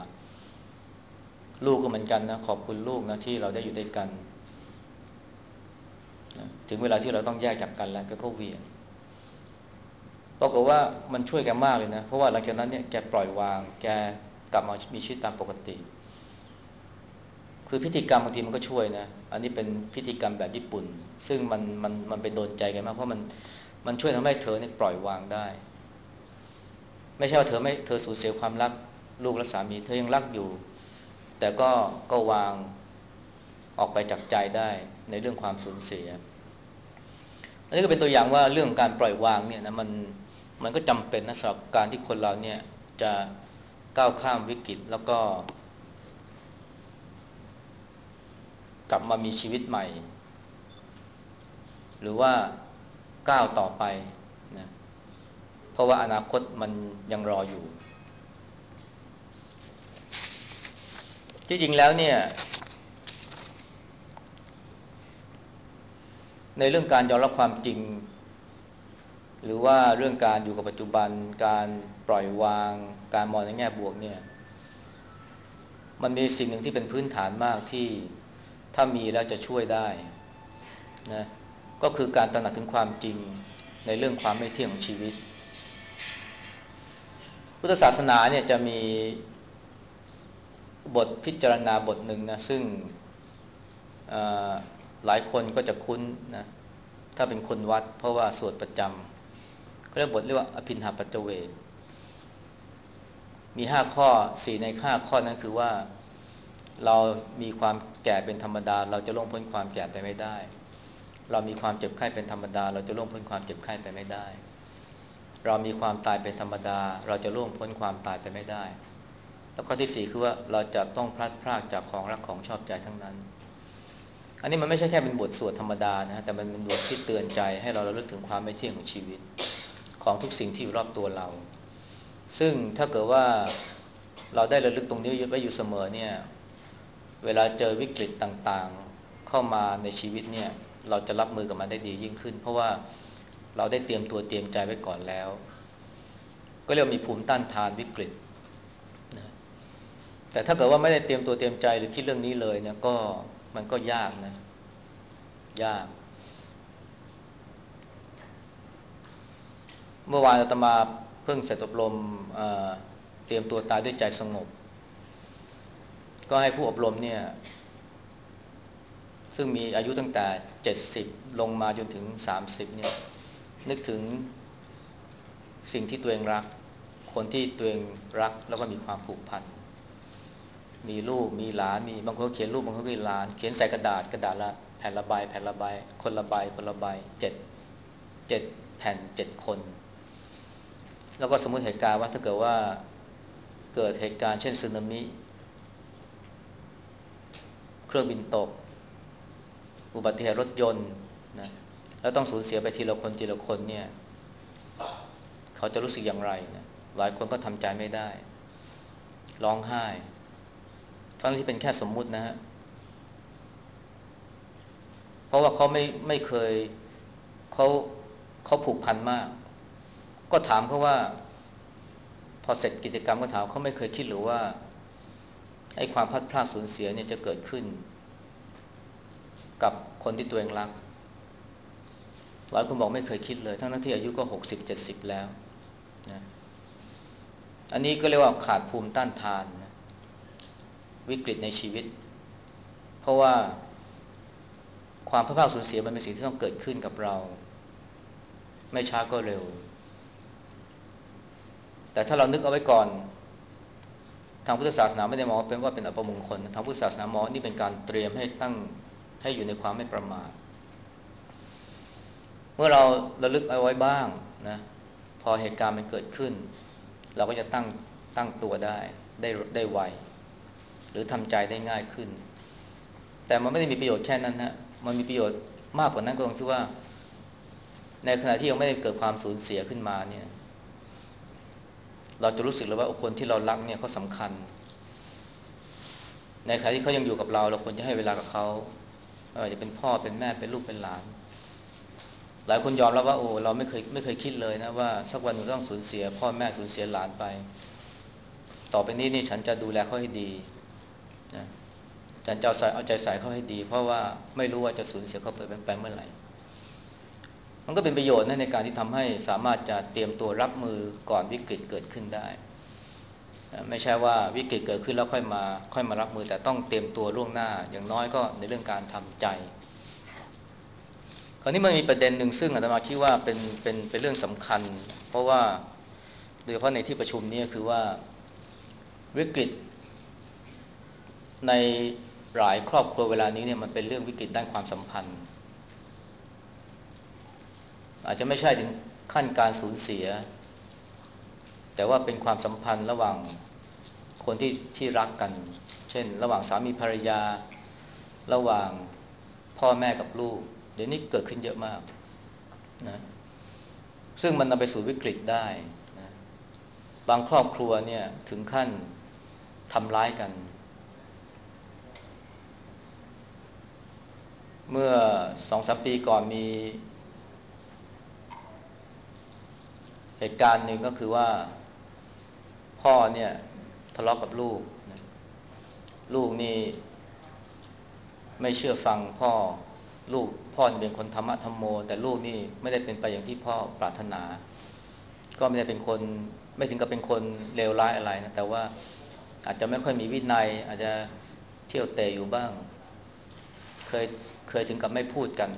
ลูกก็เหมือนกันนะขอบคุณลูกนะที่เราได้อยู่ด้วยกันนะถึงเวลาที่เราต้องแยกจากกันแล้วก็เหวี่ยงปรากฏว่ามันช่วยแกมากเลยนะเพราะว่าหลังจากนั้นเนี่ยแกปล่อยวางแกกลับมามีชีวิตตามปกติคือพิธีกรรมบางทีมันก็ช่วยนะอันนี้เป็นพิธีกรรมแบบญี่ปุ่นซึ่งมันไปโดนใจกันมากเพราะมันช่วยทำให้เธอเนี่ยปล่อยวางได้ไม่ใช่ว่าเธอสูญเสียความรักลูกและสามีเธอยังรักอยู่แต่ก็วางออกไปจากใจได้ในเรื่องความสูญเสียอันนี้ก็เป็นตัวอย่างว่าเรื่องการปล่อยวางเนี่ยนะมันก็จำเป็นนะสำหรับการที่คนเราเนี่ยจะก้าวข้ามวิกฤตแล้วก็กลับมามีชีวิตใหม่หรือว่าก้าวต่อไปนะเพราะว่าอนาคตมันยังรออยู่ที่จริงแล้วเนี่ยในเรื่องการยอมรับความจริงหรือว่าเรื่องการอยู่กับปัจจุบันการปล่อยวางการมองในแง่บวกเนี่ยมันมีสิ่งหนึ่งที่เป็นพื้นฐานมากที่ถ้ามีแล้วจะช่วยได้นะก็คือการตระหนักถึงความจริงในเรื่องความไม่เที่ยงของชีวิตพุทธศาสนาเนี่ยจะมีบทพิจารณาบทหนึ่งนะซึ่งหลายคนก็จะคุ้นนะถ้าเป็นคนวัดเพราะว่าสวดประจำเขาเรียกบทเรียกว่าอภินหาปัจเจเวกมี5 ข้อ4ใน5 ข้อนั้นคือว่าเรามีความแก่เป็นธรรมดาเราจะล่วงพ้นความแก่ไปไม่ได้เรามีความเจ็บไข้เป็นธรรมดาเราจะล่วงพ้นความเจ็บไข้ไปไม่ได้เรามีความตายเป็นธรรมดาเราจะล่วงพ้นความตายไปไม่ได้แล้วข้อที่4คือว่าเราจะต้องพลัดพรากจากของรักของชอบใจทั้งนั้นอันนี้มันไม่ใช่แค่เป็นบทสวดธรรมดานะแต่มันเป็นบทที่เตือนใจให้เราระลึกถึงความไม่เที่ยงของชีวิตของทุกสิ่งที่อยู่รอบตัวเราซึ่งถ้าเกิดว่าเราได้ระลึกตรงนี้ไว้อยู่เสมอเนี่ยเวลาเจอวิกฤตต่างๆเข้ามาในชีวิตเนี่ยเราจะรับมือกับมันได้ดียิ่งขึ้นเพราะว่าเราได้เตรียมตัวเตรียมใจไว้ก่อนแล้วก็เรียกว่ามีภูมิต้านทานวิกฤตนะแต่ถ้าเกิดว่าไม่ได้เตรียมตัวเตรียมใจหรือคิดเรื่องนี้เลยเนี่ยก็มันก็ยากนะยากเมื่อวานอาตมาเพิ่งเสร็จอบรมเตรียมตัวตายด้วยใจสงบก็ให้ผู้อบรมเนี่ยซึ่งมีอายุตั้งแต่70ลงมาจนถึง30เนี่ยนึกถึงสิ่งที่ตัวเองรักคนที่ตัวเองรักแล้วก็มีความผูกพันมีลูกมีหลานมีบางคนเขียนรูปบางคนก็เขียนหลานเขียนใส่กระดาษละแผ่นละใบแผ่นละใบคนละใบคนละใบเจ็ดแผ่น7 คนแล้วก็สมมติเหตุการณ์ว่าถ้าเกิดว่าเกิดเหตุการณ์เช่นสึนามิเครื่องบินตกอุบัติเหตุรถยนต์นะแล้วต้องสูญเสียไปทีละคนเนี่ยเขาจะรู้สึกอย่างไรนะหลายคนก็ทำใจไม่ได้ร้องไห้ทั้งที่เป็นแค่สมมุตินะฮะเพราะว่าเขาไม่เคยเขาเขาผูกพันมากก็ถามเขาว่าพอเสร็จกิจกรรมก็ถามเขาไม่เคยคิดหรือว่าไอ้ความพลัดพรากสูญเสียเนี่ยจะเกิดขึ้นกับคนที่ตัวเองรักหลายคนบอกไม่เคยคิดเลยทั้งที่อายุก็60-70แล้วนะอันนี้ก็เรียกว่าขาดภูมิต้านทานนะวิกฤตในชีวิตเพราะว่าความพลัดพรากสูญเสียมันเป็นสิ่งที่ต้องเกิดขึ้นกับเราไม่ช้าก็เร็วแต่ถ้าเรานึกเอาไว้ก่อนทางพุทธศาสนาไม่ได้มองว่าเป็นอัปมงคลทางพุทธศาสนามองนี่เป็นการเตรียมให้ตั้งให้อยู่ในความไม่ประมาทเมื่อเราระลึกเอาไว้บ้างนะพอเหตุการณ์มันเกิดขึ้นเราก็จะตั้งตัวได้ไวหรือทำใจได้ง่ายขึ้นแต่มันไม่ได้มีประโยชน์แค่นั้นนะมันมีประโยชน์มากกว่านั้นก็ตรงที่ว่าในขณะที่ยังไม่ได้เกิดความสูญเสียขึ้นมาเนี่ยเราจะรู้สึกเลยว่าคนที่เรารักเนี่ยเขาสำคัญในขณะที่เขายังอยู่กับเราควรจะให้เวลากับเขาไม่ว่าจะเป็นพ่อเป็นแม่เป็นลูกเป็นหลานหลายคนยอมรับว่าโอ้เราไม่เคยคิดเลยนะว่าสักวันหนึ่งต้องสูญเสียพ่อแม่สูญเสียหลานไปต่อไปนี้นี่ฉันจะดูแลเขาให้ดีนะอาจารย์จะเอาใจใส่เขาให้ดีเพราะว่าไม่รู้ว่าจะสูญเสียเขาไปเมื่อไหร่มันก็เป็นประโยชน์นะในการที่ทำให้สามารถจะเตรียมตัวรับมือก่อนวิกฤตเกิดขึ้นได้ไม่ใช่ว่าวิกฤตเกิดขึ้นแล้วค่อยมารับมือแต่ต้องเตรียมตัวล่วงหน้าอย่างน้อยก็ในเรื่องการทำใจคราวนี้มันมีประเด็นหนึ่งซึ่งอาตมาคิดว่าเป็นเรื่องสำคัญเพราะว่าโดยเฉพาะในที่ประชุมนี้คือว่าวิกฤตในหลายครอบครัวเวลานี้เนี่ยมันเป็นเรื่องวิกฤตด้านความสัมพันธ์อาจจะไม่ใช่ถึงขั้นการสูญเสียแต่ว่าเป็นความสัมพันธ์ระหว่างคนที่รักกันเช่นระหว่างสามีภรรยาระหว่างพ่อแม่กับลูกเดี๋ยวนี้เกิดขึ้นเยอะมากนะซึ่งมันนำไปสู่วิกฤตได้นะบางครอบครัวเนี่ยถึงขั้นทำร้ายกันเมื่อ2-3 ปีก่อนมีเหตุการณ์หนึ่งก็คือว่าพ่อเนี่ยทะเลาะกับลูกนะลูกนี่ไม่เชื่อฟังพ่อนี่เป็นคนธรรมะธรรมโมแต่ลูกนี่ไม่ได้เป็นไปอย่างที่พ่อปรารถนาก็ไม่ได้เป็นคนไม่ถึงกับเป็นคนเลวร้ายอะไรนะแต่ว่าอาจจะไม่ค่อยมีวินัยอาจจะเที่ยวเตะอยู่บ้างเคยเคยถึงกับไม่พูดกัน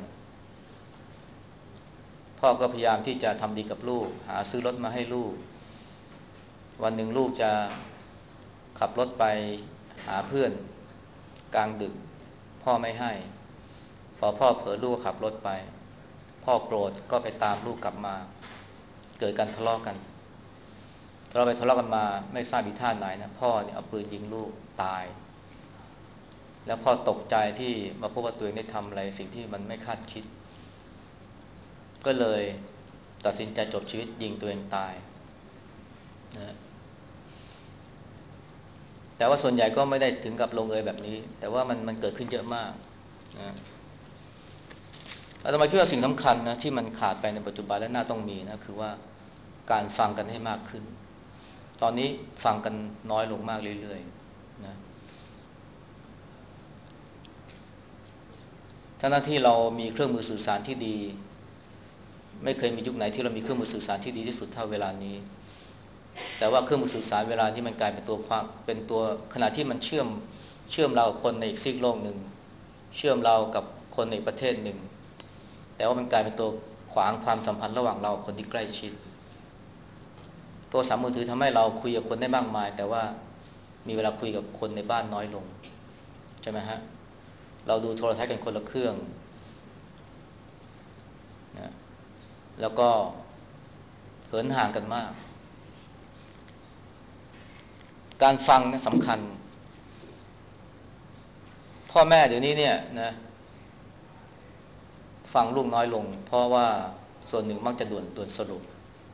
พ่อก็พยายามที่จะทำดีกับลูกหาซื้อรถมาให้ลูกวันหนึ่งลูกจะขับรถไปหาเพื่อนกลางดึกพ่อไม่ให้พอพ่อเผลอลูกขับรถไปพ่อโกรธก็ไปตามลูกกลับมาเกิดการทะเลาะกันทะเลาะกันมาไม่ทราบอีท่าไหนนะพ่อเนี่ยเอาปืนยิงลูกตายแล้วพ่อตกใจที่มาพบว่าตัวเองได้ทำอะไรสิ่งที่มันไม่คาดคิดก็เลยตัดสินใจจบชีวิตยิงตัวเองตายนะแต่ว่าส่วนใหญ่ก็ไม่ได้ถึงกับลงเอยแบบนี้แต่ว่ามันเกิดขึ้นเยอะมากนะอาตมาคิดว่าสิ่งสำคัญนะที่มันขาดไปในปัจจุบันและน่าต้องมีนะคือว่าการฟังกันให้มากขึ้นตอนนี้ฟังกันน้อยลงมากเรื่อยๆนะทั้งที่เรามีเครื่องมือสื่อสารที่ดีไม่เคยมียุคไหนที่เรามีเครื่องมือสื่อสารที่ดีที่สุดเท่าเวลานี้แต่ว่าเครื่องมือสื่อสารเวลานี้มันกลายเป็นตัวความเป็นตัวขณะที่มันเชื่อมเรากับคนในอีกซีกโลกหนึ่งเชื่อมเรากับคนในประเทศหนึ่งแต่ว่ามันกลายเป็นตัวขวางความสัมพันธ์ระหว่างเราคนที่ใกล้ชิดตัวสามมือถือทำให้เราคุยกับคนได้มากมายแต่ว่ามีเวลาคุยกับคนในบ้านน้อยลงใช่ไหมฮะเราดูโทรทัศน์กันคนละเครื่องนะแล้วก็เหินห่างกันมากการฟังนะสำคัญพ่อแม่เดี๋ยวนี้เนี่ยนะฟังลูกน้อยลงเพราะว่าส่วนหนึ่งมักจะด่วนสรุป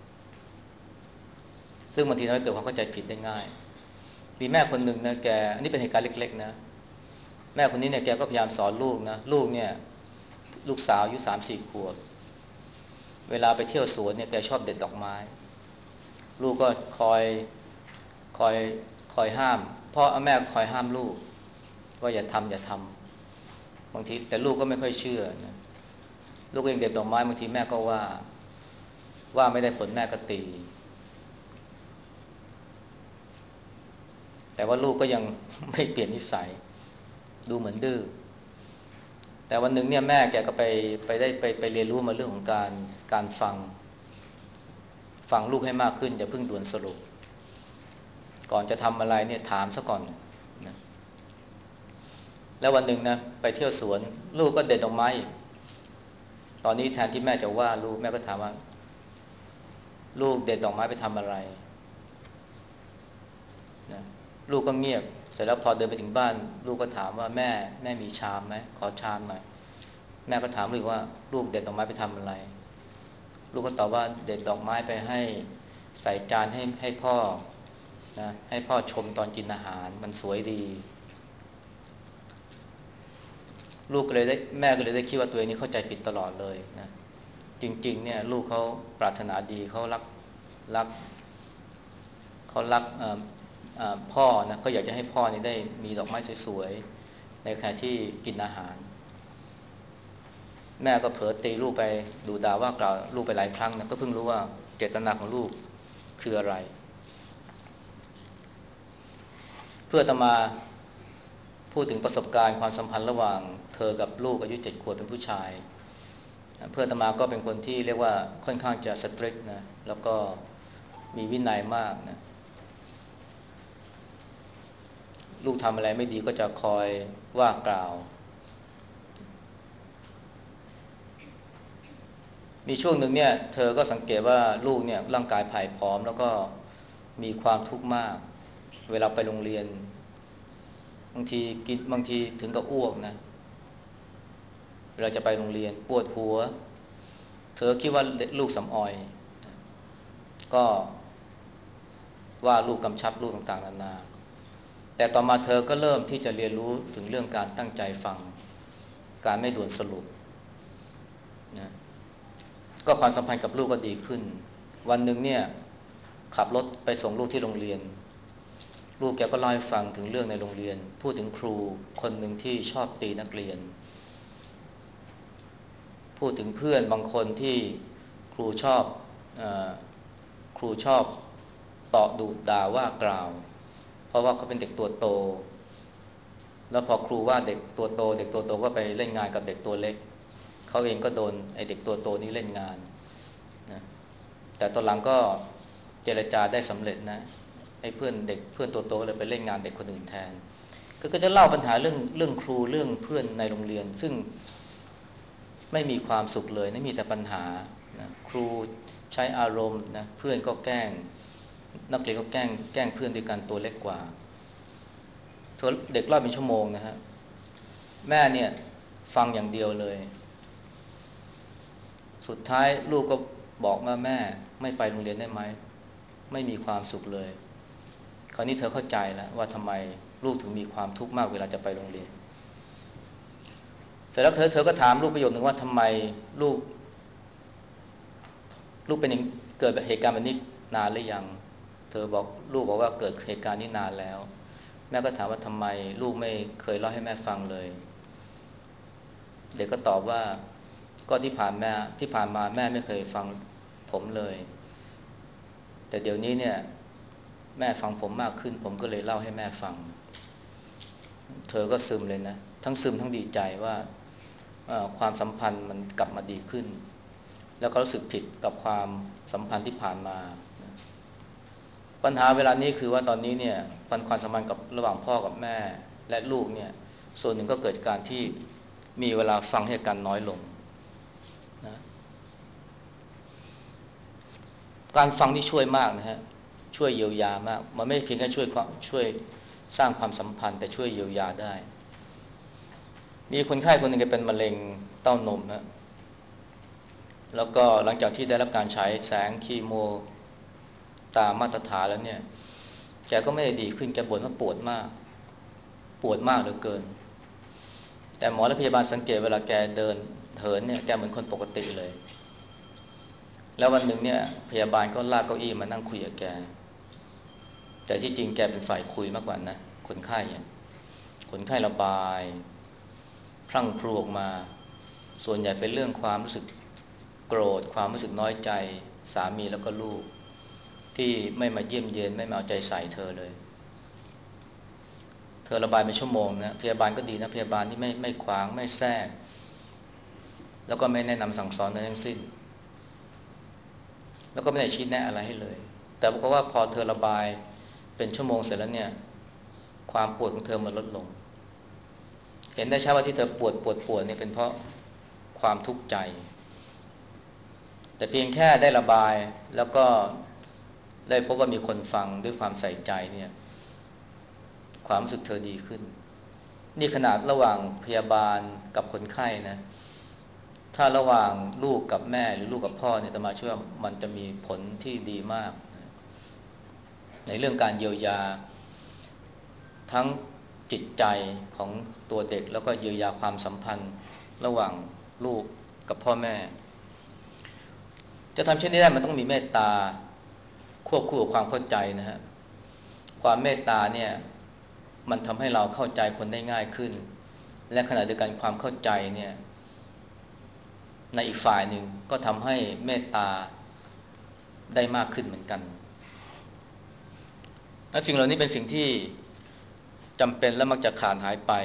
ซึ่งบางทีทำให้เกิดความเข้าใจผิดได้ง่ายมีแม่คนหนึ่งนะแกอันนี้เป็นเหตุการณ์เล็กๆนะแม่คนนี้เนี่ยแกก็พยายามสอนลูกนะลูกเนี่ยลูกสาวอายุ3-4 ขวบเวลาไปเที่ยวสวนเนี่ยแกชอบเด็ดดอกไม้ลูกก็คอยคอยห้ามพ่อแม่คอยห้ามลูกว่าอย่าทำบางทีแต่ลูกก็ไม่ค่อยเชื่อนะลูกเองเด็ดดอกไม้บางทีแม่ก็ว่าไม่ได้ผลแม่ก็ตีแต่ว่าลูกก็ยังไม่เปลี่ยนนิสัยดูเหมือนดื้อแต่วันหนึ่งเนี่ยแม่แกก็ไปเรียนรู้มาเรื่องของการฟังลูกให้มากขึ้นอย่าเพิ่งด่วนสรุปก่อนจะทำอะไรเนี่ยถามซะก่อนนะแล้ววันหนึ่งนะไปเที่ยวสวนลูกก็เด็ดดอกไม้อีกตอนนี้แทนที่แม่จะว่าลูกแม่ก็ถามว่าลูกเด็ดดอกไม้ไปทำอะไรนะลูกก็เงียบเสร็จแล้วพอเดินไปถึงบ้านลูกก็ถามว่าแม่มีชามไหมขอชามหน่อยแม่ก็ถามลูกว่าลูกเด็ดดอกไม้ไปทำอะไรลูกก็ตอบว่าเด็ดดอกไม้ไปให้ใส่จานให้พ่อนะให้พ่อชมตอนกินอาหารมันสวยดีลูกก็เลยได้แม่ก็เลยได้คิดว่าตัวเองนี้เข้าใจผิดตลอดเลยนะจริงๆเนี่ยลูกเขาปรารถนาดีเขารักเขารักพ่อนะเขาอยากจะให้พ่อนี่ได้มีดอกไม้สวยในขณะที่กินอาหารแม่ก็เผลอตีลูกไปดูด่าว่ากล่าวลูกไปหลายครั้งนะก็เพิ่งรู้ว่าเจตนาของลูกคืออะไรเพื่อจะมาพูดถึงประสบการณ์ความสัมพันธ์ระหว่างเธอกับลูกอายุ7 ขวบเป็นผู้ชายเพื่อตมาก็เป็นคนที่เรียกว่าค่อนข้างจะสตริกนะแล้วก็มีวินัยมากนะลูกทำอะไรไม่ดีก็จะคอยว่ากล่าวมีช่วงหนึ่งเนี่ยเธอก็สังเกตว่าลูกเนี่ยร่างกายผายผอมแล้วก็มีความทุกข์มากเวลาไปโรงเรียนบางทีกินบางทีถึงกับอ้วกนะเวลาจะไปโรงเรียนปวดหัวเธอคิดว่าลูกสำออยก็ว่าลูกกำชับลูกต่างๆนานาแต่ต่อมาเธอก็เริ่มที่จะเรียนรู้ถึงเรื่องการตั้งใจฟังการไม่ด่วนสรุปนะก็ความสัมพันธ์กับลูกก็ดีขึ้นวันหนึ่งเนี่ยขับรถไปส่งลูกที่โรงเรียนลูกแกก็เล่าให้ฟังถึงเรื่องในโรงเรียนพูดถึงครูคนหนึ่งที่ชอบตีนักเรียนพูดถึงเพื่อนบางคนที่ครูชอบเออครูชอบต่อดุด่าว่ากล่าวเพราะว่าเขาเป็นเด็กตัวโตแล้วพอครูว่าเด็กตัวโตเด็กตัวโตก็ไปเล่นงานกับเด็กตัวเล็กเขาเองก็โดนไอ้เด็กตัวโตนี้เล่นงานนะแต่ตอนหลังก็เจรจาได้สำเร็จนะไอ้เพื่อนเด็กเพื่อนตัวโตเลยไปเล่นงานเด็กคนอื่นแทนก็จะเล่าปัญหาเรื่องครูเรื่องเพื่อนในโรงเรียนซึ่งไม่มีความสุขเลยไม่มีแต่ปัญหานะครูใช้อารมณ์นะเพื่อนก็แกล้งนักเรียนก็แกล้งเพื่อนด้วยกันตัวเล็กกว่าเด็กเล่าเป็นชั่วโมงนะฮะแม่เนี่ยฟังอย่างเดียวเลยสุดท้ายลูกก็บอกว่าแม่ไม่ไปโรงเรียนได้ไหมไม่มีความสุขเลยคราวนี้เธอเข้าใจแล้วว่าทำไมลูกถึงมีความทุกข์มากเวลาจะไปโรงเรียนเสร็จแล้วเธอก็ถามลูกประโยคนึงว่าทำไมลูกเป็นอย่างเกิดเหตุการณ์แบบนี้นานหรือยังเธอบอกลูกบอกว่าเกิดเหตุการณ์นี้นานแล้วแม่ก็ถามว่าทำไมลูกไม่เคยเล่าให้แม่ฟังเลยเด็กก็ตอบว่าก็ที่ผ่านมาแม่ไม่เคยฟังผมเลยแต่เดี๋ยวนี้เนี่ยแม่ฟังผมมากขึ้นผมก็เลยเล่าให้แม่ฟังเธอก็ซึมเลยนะทั้งซึมทั้งดีใจว่าความสัมพันธ์มันกลับมาดีขึ้นแล้วก็รู้สึกผิดกับความสัมพันธ์ที่ผ่านมาปัญหาเวลานี้คือว่าตอนนี้เนี่ยความสัมพันธ์กับระหว่างพ่อกับแม่และลูกเนี่ยส่วนหนึ่งก็เกิดการที่มีเวลาฟังให้กันน้อยลงนะการฟังที่ช่วยมากนะฮะช่วยเยียวยามากมันไม่เพียงแค่ช่วยสร้างความสัมพันธ์แต่ช่วยเยียวยาได้มีคนไข้คนหนึ่งแกเป็นมะเร็งเต้านมนะแล้วก็หลังจากที่ได้รับการฉายแสงคีโมตามมาตรฐานแล้วเนี่ยแกก็ไม่ได้ดีขึ้นแกบ่นว่าปวดมากเหลือเกินแต่หมอและพยาบาลสังเกตเวลาแกเดินเหินเนี่ยแกเหมือนคนปกติเลยแล้ววันหนึ่งเนี่ยพยาบาลก็ลากเก้าอี้มานั่งคุยกับแกแต่ที่จริงแกเป็นฝ่ายคุยมากกว่านะคนไข้เนี่ยคนไข้ระบายพรั่งพรูออกมาส่วนใหญ่เป็นเรื่องความรู้สึกโกรธความรู้สึกน้อยใจสามีแล้วก็ลูกที่ไม่มาเยี่ยมเยียนไม่มาเอาใจใส่เธอเลยเธอระบายเป็นชั่วโมงนะพยาบาลก็ดีนะพยาบาลที่ไม่ขวางไม่แทรกแล้วก็ไม่แนะนำสั่งสอนอะไรทั้งสิ้นแล้วก็ไม่ได้ชี้แนะอะไรให้เลยแต่บอกว่าพอเธอระบายเป็นชั่วโมงเสร็จแล้วเนี่ยความปวดของเธอมันลดลงเห็นได้ชัดว่าที่เธอปวดเนี่ยเป็นเพราะความทุกข์ใจแต่เพียงแค่ได้ระบายแล้วก็ได้พบว่ามีคนฟังด้วยความใส่ใจเนี่ยความรู้สึกเธอดีขึ้นนี่ขนาดระหว่างพยาบาลกับคนไข้นะถ้าระหว่างลูกกับแม่หรือลูกกับพ่อเนี่ยอาตมาเชื่อว่ามันจะมีผลที่ดีมากในเรื่องการเยียวยาทั้งจิตใจของตัวเด็กแล้วก็เยียวยาความสัมพันธ์ระหว่างลูกกับพ่อแม่จะทำเช่นนี้ได้มันต้องมีเมตตาควบคู่กับความเข้าใจนะฮะความเมตตาเนี่ยมันทำให้เราเข้าใจคนได้ง่ายขึ้นและขณะเดียวกันความเข้าใจเนี่ยในอีกฝ่ายหนึ่งก็ทำให้เมตตาได้มากขึ้นเหมือนกันและสิ่งเหล่านี้เป็นสิ่งที่จำเป็นและมักจะขาดหายไป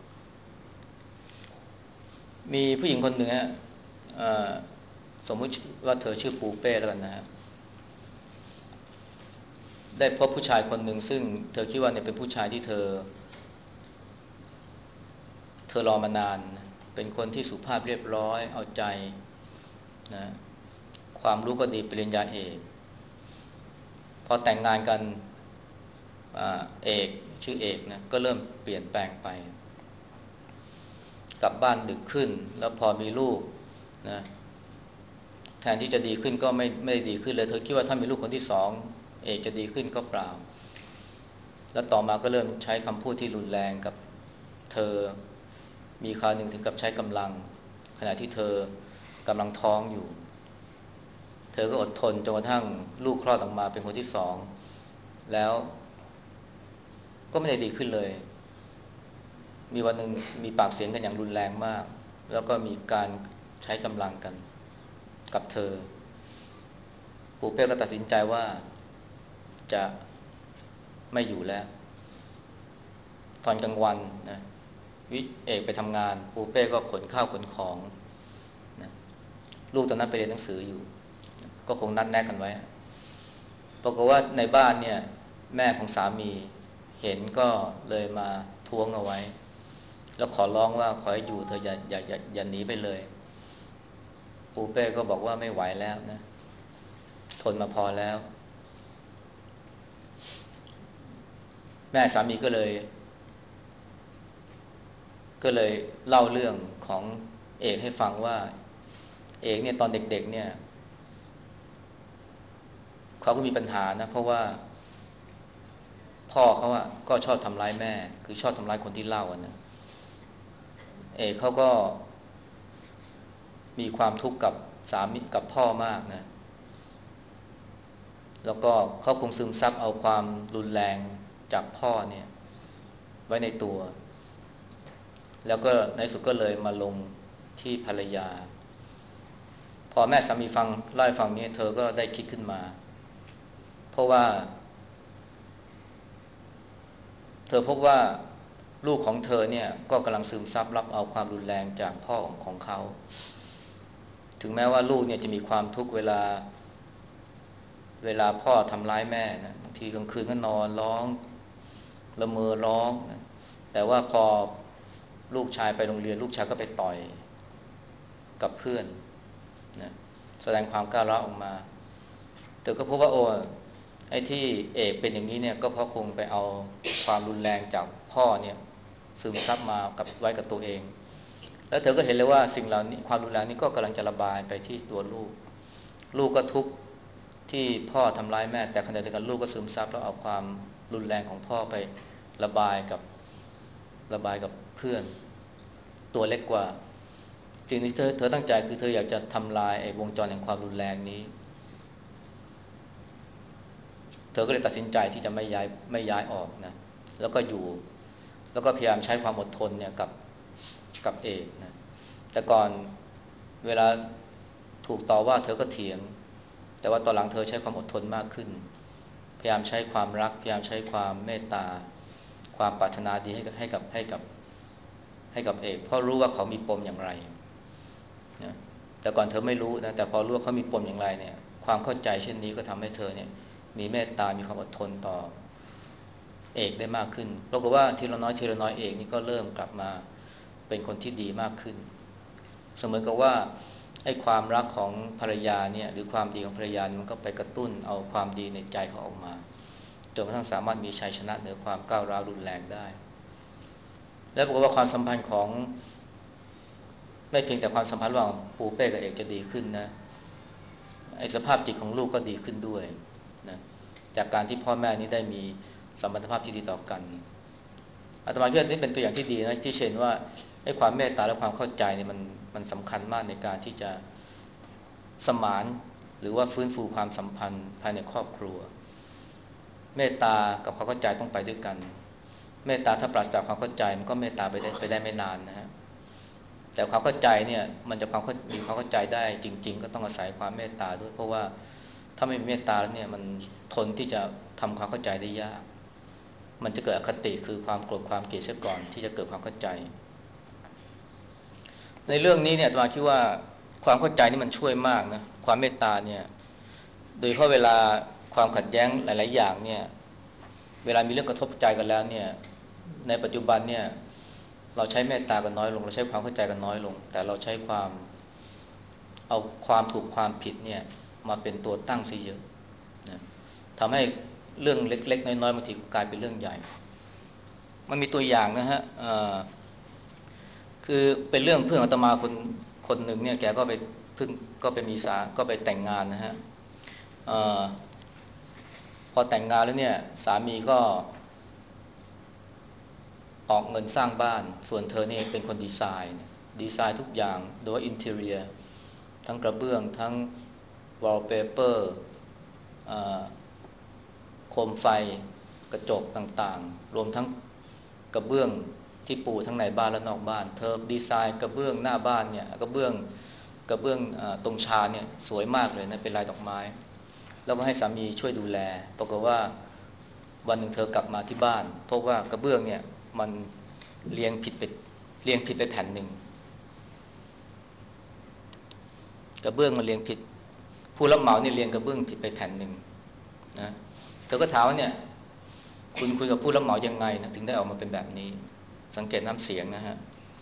มีผู้หญิงคนหนึ่งฮะสมมุติว่าเธอชื่อปูเป้แล้วกันนะฮะได้พบผู้ชายคนหนึ่งซึ่งเธอคิดว่าเนี่ยเป็นผู้ชายที่เธอรอมานานเป็นคนที่สุภาพเรียบร้อยเอาใจนะความรู้ก็ดีปริญญาเอกพอแต่งงานกันเอกชื่อเอกนะก็เริ่มเปลี่ยนแปลงไปกลับบ้านดึกขึ้นแล้วพอมีลูกนะแทนที่จะดีขึ้นก็ไม่ได้ดีขึ้นเลยเธอคิดว่าถ้ามีลูกคนที่สองเอกจะดีขึ้นก็เปล่าแล้วต่อมาก็เริ่มใช้คำพูดที่รุนแรงกับเธอมีคราวหนึ่งถึงกับใช้กำลังขณะที่เธอกำลังท้องอยู่เธอก็อดทนจนกระทั่งลูกคลอดออกมาเป็นคนที่สองแล้วก็ไม่ได้ดีขึ้นเลยมีวันหนึ่งมีปากเสียงกันอย่างรุนแรงมากแล้วก็มีการใช้กำลังกันกับเธอปู่เป้ก็ตัดสินใจว่าจะไม่อยู่แล้วตอนกลางวันนะวิเอกไปทำงานปู่เป้ก็ขนข้าวขนของนะลูกตอนนั้นไปเรียนหนังสืออยู่ก็คงนัดแนะกันไว้ปรากฏว่าในบ้านเนี่ยแม่ของสามีเห็นก็เลยมาท้วงเอาไว้แล้วขอร้องว่าขอให้อยู่เธออย่าหนีไปเลยปูเป้ก็บอกว่าไม่ไหวแล้วนะทนมาพอแล้วแม่สามีก็เลยเล่าเรื่องของเอกให้ฟังว่าเอกเนี่ยตอนเด็กๆเนี่ยเขาก็มีปัญหานะเพราะว่าพ่อเขาอะก็ชอบทำร้ายแม่คือชอบทำร้ายคนที่เล่าอะนะเอกเขาก็มีความทุกข์กับสามีกับพ่อมากนะแล้วก็เขาคงซึมซับเอาความรุนแรงจากพ่อเนี่ยไว้ในตัวแล้วก็ในสุดก็เลยมาลงที่ภรรยาพอแม่สามีฟังเล่าให้ฟังนี้เธอก็ได้คิดขึ้นมาเพราะว่าเธอพบว่าลูกของเธอเนี่ยก็กำลังซึมซับรับเอาความรุนแรงจากพ่อของเขาถึงแม้ว่าลูกเนี่ยจะมีความทุกข์เวลาพ่อทำร้ายแม่นะบางทีกลางคืนก็นอนร้องละเมอร้องนะแต่ว่าพอลูกชายไปโรงเรียนลูกชายก็ไปต่อยกับเพื่อนนะแสดงความกล้าร้าวออกมาเธอก็พบว่าโอ้ไอ้ที่เอกเป็นอย่างนี้เนี่ยก็เพราะคงไปเอาความรุนแรงจากพ่อเนี่ยซึมซับมากับไว้กับตัวเองแล้วเธอก็เห็นเลยว่าสิ่งเหล่านี้ความรุนแรงนี้ก็กำลังจะระบายไปที่ตัวลูกลูกก็ทุกข์ที่พ่อทำร้ายแม่แต่ขณะเดียวกันลูกก็ซึมซับแล้วเอาความรุนแรงของพ่อไประบายกับระบายกับเพื่อนตัวเล็กกว่าสิ่งที่เธอตั้งใจคือเธออยากจะทำลายไอ้วงจรแห่งความรุนแรงนี้เธอก็เลยตัดสินใจที่จะไม่ย้ายออกนะแล้วก็อยู่แล้วก็พยายามใช้ความอดทนเนี่ยกับเอกนะแต่ก่อนเวลาถูกต่อว่าเธอก็เถียงแต่ว่าตอนหลังเธอใช้ความอดทนมากขึ้นพยายามใช้ความรักพยายามใช้ความเมตตาความปรารถนาดีให้กับเอกเพราะรู้ว่าเขามีปมอย่างไรนะแต่ก่อนเธอไม่รู้นะแต่พอรู้ว่าเขามีปมอย่างไรเนี่ยความเข้าใจเช่นนี้ก็ทำให้เธอเนี่ยมีเมตตามีความอดทนต่อเอกได้มากขึ้นปรากฏว่าทีละน้อยทีละน้อยเอกนี่ก็เริ่มกลับมาเป็นคนที่ดีมากขึ้นเสมือนกับว่าให้ความรักของภรรยาเนี่ยหรือความดีของภรรยามันก็ไปกระตุ้นเอาความดีในใจเขาออกมาจนกระทั่งสามารถมีชัยชนะเหนือความก้าวร้าวรุนแรงได้และปรากฏว่าความสัมพันธ์ของไม่เพียงแต่ความสัมพันธ์ระหว่างปูเป้กับเอกจะดีขึ้นนะไอ้สภาพจิตของลูกก็ดีขึ้นด้วยนะจากการที่พ่อแม่นี้ได้มีสัมพันธภาพที่ดีต่อกันอาตมาคิดว่านี่เป็นตัวอย่างที่ดีนะที่เช่นว่าไอ้ความเมตตาและความเข้าใจเนี่ยมันสำคัญมากในการที่จะสมานหรือว่าฟื้นฟูความสัมพันธ์ภายในครอบครัวเมตตากับความเข้าใจต้องไปด้วยกันเมตตาถ้าปราศจากความเข้าใจมันก็เมตตาไปได้ไม่นานนะฮะแต่ความเข้าใจเนี่ยมันจะมีความเข้าใจได้จริงๆก็ต้องอาศัยความเมตตาด้วยเพราะว่าถ้าไม่มีเมตตาแล้วเนี่ยมันทนที่จะทำความเข้าใจได้ยากมันจะเกิดอคติคือความโกรธความเกลียดเสียก่อนที่จะเกิดความเข้าใจในเรื่องนี้เนี่ยอาตมาคิดว่าความเข้าใจนี่มันช่วยมากนะความเมตตาเนี่ยโดยเฉพาะเวลาความขัดแย้งหลายๆอย่างเนี่ยเวลามีเรื่องกระทบใจกันแล้วเนี่ยในปัจจุบันเนี่ยเราใช้เมตตากันน้อยลงเราใช้ความเข้าใจกันน้อยลงแต่เราใช้เอาความถูกความผิดเนี่ยมาเป็นตัวตั้งซะเยอะนะทำให้เรื่องเล็กๆน้อยๆบางทีก็กลายเป็นเรื่องใหญ่มันมีตัวอย่างนะฮะคือเป็นเรื่องเพื่อนอาตมาคนหนึ่งเนี่ยแกก็ไปเพิ่งก็ไปมีก็ไปแต่งงานนะฮะเอ่อพอแต่งงานแล้วเนี่ยสามีก็ออกเงินสร้างบ้านส่วนเธอเนี่ยเป็นคนดีไซน์ทุกอย่างโดยอินเทเรียทั้งกระเบื้องทั้งวอลเปเปอร์โคมไฟกระจกต่างๆรวมทั้งกระเบื้องที่ปูทั้งในบ้านและนอกบ้านเธอดีไซน์กระเบื้องหน้าบ้านเนี่ยกระเบื้องตรงชานเนี่ยสวยมากเลยนะเป็นลายดอกไม้แล้วก็ให้สามีช่วยดูแลปรากฏว่าวันหนึ่งเธอกลับมาที่บ้านพบว่ากระเบื้องเนี่ยมันเรียงผิดไปเรียงผิดไปแผ่นหนึ่งกระเบื้องมันเรียงผิดผู้รับเหมาเนี่ยเรียงกระเบื้องผิดไปแผ่นหนึ่งนะเธอก็ถามว่าเนี่ยคุณคุยกับผู้รับเหมายังไงนะถึงได้ออกมาเป็นแบบนี้สังเกตน้ำเสียงนะฮะ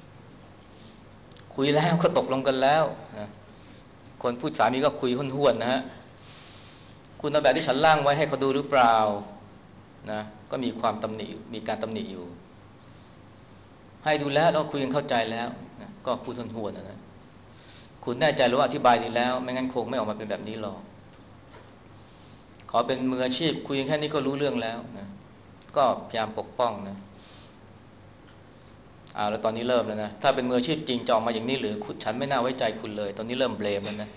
คุยแล้วก็ตกลงกันแล้วนะคนผู้สามีก็คุยห้วนๆนะฮะคุณเอาแบบที่ฉันร่างไว้ให้เขาดูหรือเปล่านะก็มีความตำหนิมีการตำหนิอยู่ให้ดูแล้วเราคุยกันเข้าใจแล้วนะก็พูดห้วนๆนะคุณแน่ใจหรือว่าอธิบายดีแล้วไม่งั้นคงไม่ออกมาเป็นแบบนี้หรอกขอเป็นมืออาชีพคุยกันแค่นี้ก็รู้เรื่องแล้วนะก็พยายามปกป้องนะแล้วตอนนี้เริ่มแล้วนะถ้าเป็นมืออาชีพจริงจะออกมาอย่างนี้หรือคุณฉันไม่น่าไว้ใจคุณเลยตอนนี้เริ่มเบลมแล้วนะ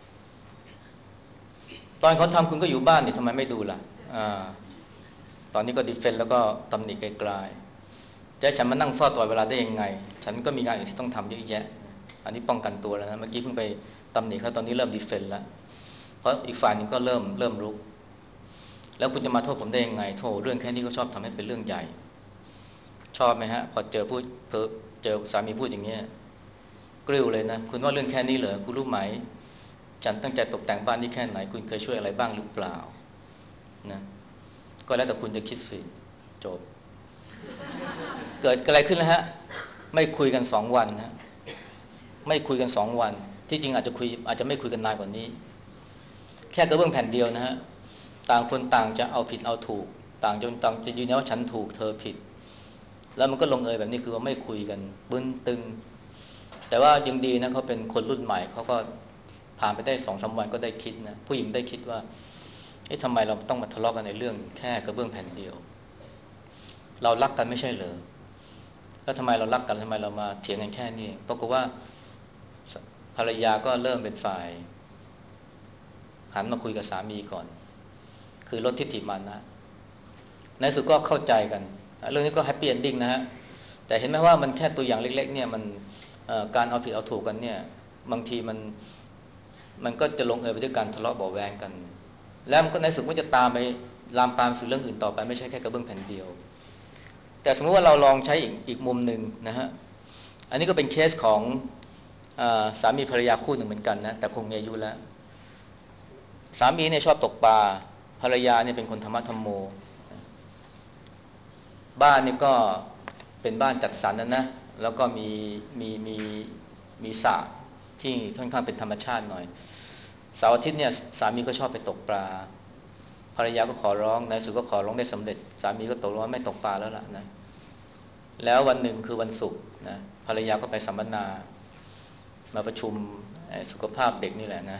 ตอนเขาทำคุณก็อยู่บ้านนี่ทำไมไม่ดูล่ะตอนนี้ก็ดิเฟนแล้วก็ตำหนิไกลๆจะฉันมานั่งเฝ้าตลอดเวลาได้ยังไงฉันก็มีงานอื่นที่ต้องทำเยอะแยะอันนี้ป้องกันตัวแล้วนะเมื่อกี้เพิ่งไปตำหนิเขาตอนนี้เริ่มดิเฟนแล้วเพราะอีกฝ่ายนึงก็เริ่มรุกแล้วคุณจะมาโทษผมได้ยังไงโทษเรื่องแค่นี้ก็ชอบทำให้เป็นเรื่องใหญ่ชอบไหมฮะพอเจอสามีพูดอย่างนี้กริ้วเลยนะคุณว่าเรื่องแค่นี้เหรอคุณรู้ไหมฉันตั้งใจตกแต่งบ้านนี้แค่ไหนคุณเคยช่วยอะไรบ้างหรือเปล่านะก็แล้วแต่คุณจะคิดสิจบเกิดอะไรขึ้นแล้วฮะไม่คุยกัน2 วันนะไม่คุยกัน2 วันที่จริงอาจจะไม่คุยกันนานกว่านี้แค่กระเบื้องแผ่นเดียวนะฮะต่างคนต่างจะเอาผิดเอาถูกต่างจะยืนยันว่าฉันถูกเธอผิดแล้วมันก็ลงเอยแบบนี้คือว่าไม่คุยกันบึ้นตึงแต่ว่ายังดีนะเขาเป็นคนรุ่นใหม่เขาก็ผ่านไปได้2-3 วันก็ได้คิดนะผู้หญิงได้คิดว่าทำไมเราต้องมาทะเลาะกันในเรื่องแค่กระเบื้องแผ่นเดียวเรารักกันไม่ใช่เหรอแล้วทำไมเรารักกันทำไมเรามาเถียงกันแค่นี้ปรากฏว่าภรรยาก็เริ่มเป็นฝ่ายหันมาคุยกับสามีก่อนคือลดทิฐิมานะในสุดก็เข้าใจกันเรื่องนี้ก็แฮปปี้เอนดิ้งนะฮะแต่เห็นไหมว่ามันแค่ตัวอย่างเล็กๆเนี่ยมันการเอาผิดเอาถูกกันเนี่ยบางทีมันก็จะลงเอยไปด้วยการทะเลาะเบาะแวงกันแล้วมันก็ในสุดก็จะตามไปลามปามสู่เรื่องอื่นต่อไปไม่ใช่แค่กระเบื้องแผ่นเดียวแต่สมมติว่าเราลองใช้อีกมุมหนึ่งนะฮะอันนี้ก็เป็นเคสของสามีภรรยาคู่หนึ่งเหมือนกันนะแต่คงมีอายุแล้วสามีเนี่ยชอบตกปลาภรรยาเนี่ยเป็นคนธรรมะธรรมโมบ้านนี่ก็เป็นบ้านจัดสรรนะแล้วก็มีสระที่ค่อนข้างเป็นธรรมชาติหน่อยเสาร์อาทิตย์เนี่ยสามีก็ชอบไปตกปลาภรรยาก็ขอร้องในสุดก็ขอร้องได้สำเร็จสามีก็ตกลงว่าไม่ตกปลาแล้วล่ะนะแล้ววันหนึ่งคือวันศุกร์นะภรรยาก็ไปสัมมนามาประชุมสุขภาพเด็กนี่แหละนะ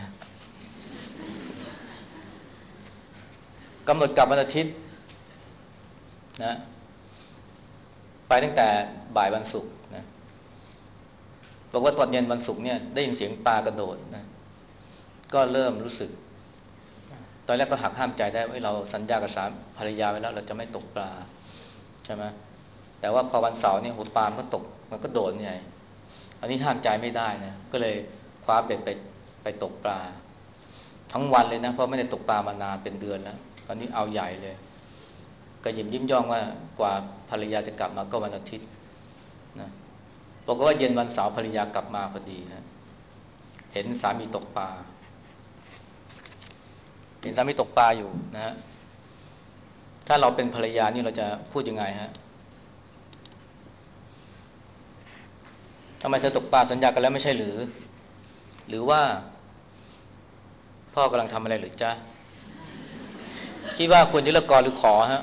กำหนดกลับวันอาทิตย์นะไปตั้งแต่บ่ายวันศุกร์นะบอกว่าตอนเย็นวันศุกร์เนี่ยได้ยินเสียงปลากระโดดนะก็เริ่มรู้สึกตอนแรกก็หักห้ามใจได้ว่าเราสัญญากับภรรยาไว้แล้วเราจะไม่ตกปลาใช่ไหมแต่ว่าพอวันเสาร์เนี่ยหัวปลามันก็ตกมันก็โดดเนี่ยอันนี้ห้ามใจไม่ได้นะก็เลยคว้าเบ็ดไปตกปลาทั้งวันเลยนะเพราะไม่ได้ตกปลามานานเป็นเดือนแล้วตอนนี้เอาใหญ่เลยก็ยิ้มย่องว่ากว่าภรรยาจะกลับมาก็วันอาทิตย์นะบอกว่าเย็นวันเสาร์ภรรยากลับมาพอดีนะเห็นสามีตกปลาเห็นสามีตกปลาอยู่นะฮะถ้าเราเป็นภรรยานี่เราจะพูดยังไงฮะทำไมเธอตกปลาสัญญากันแล้วไม่ใช่หรือว่าพ่อกำลังทำอะไรหรือจ๊ะคิดว่าควรจะเลิกกอหรือขอฮะ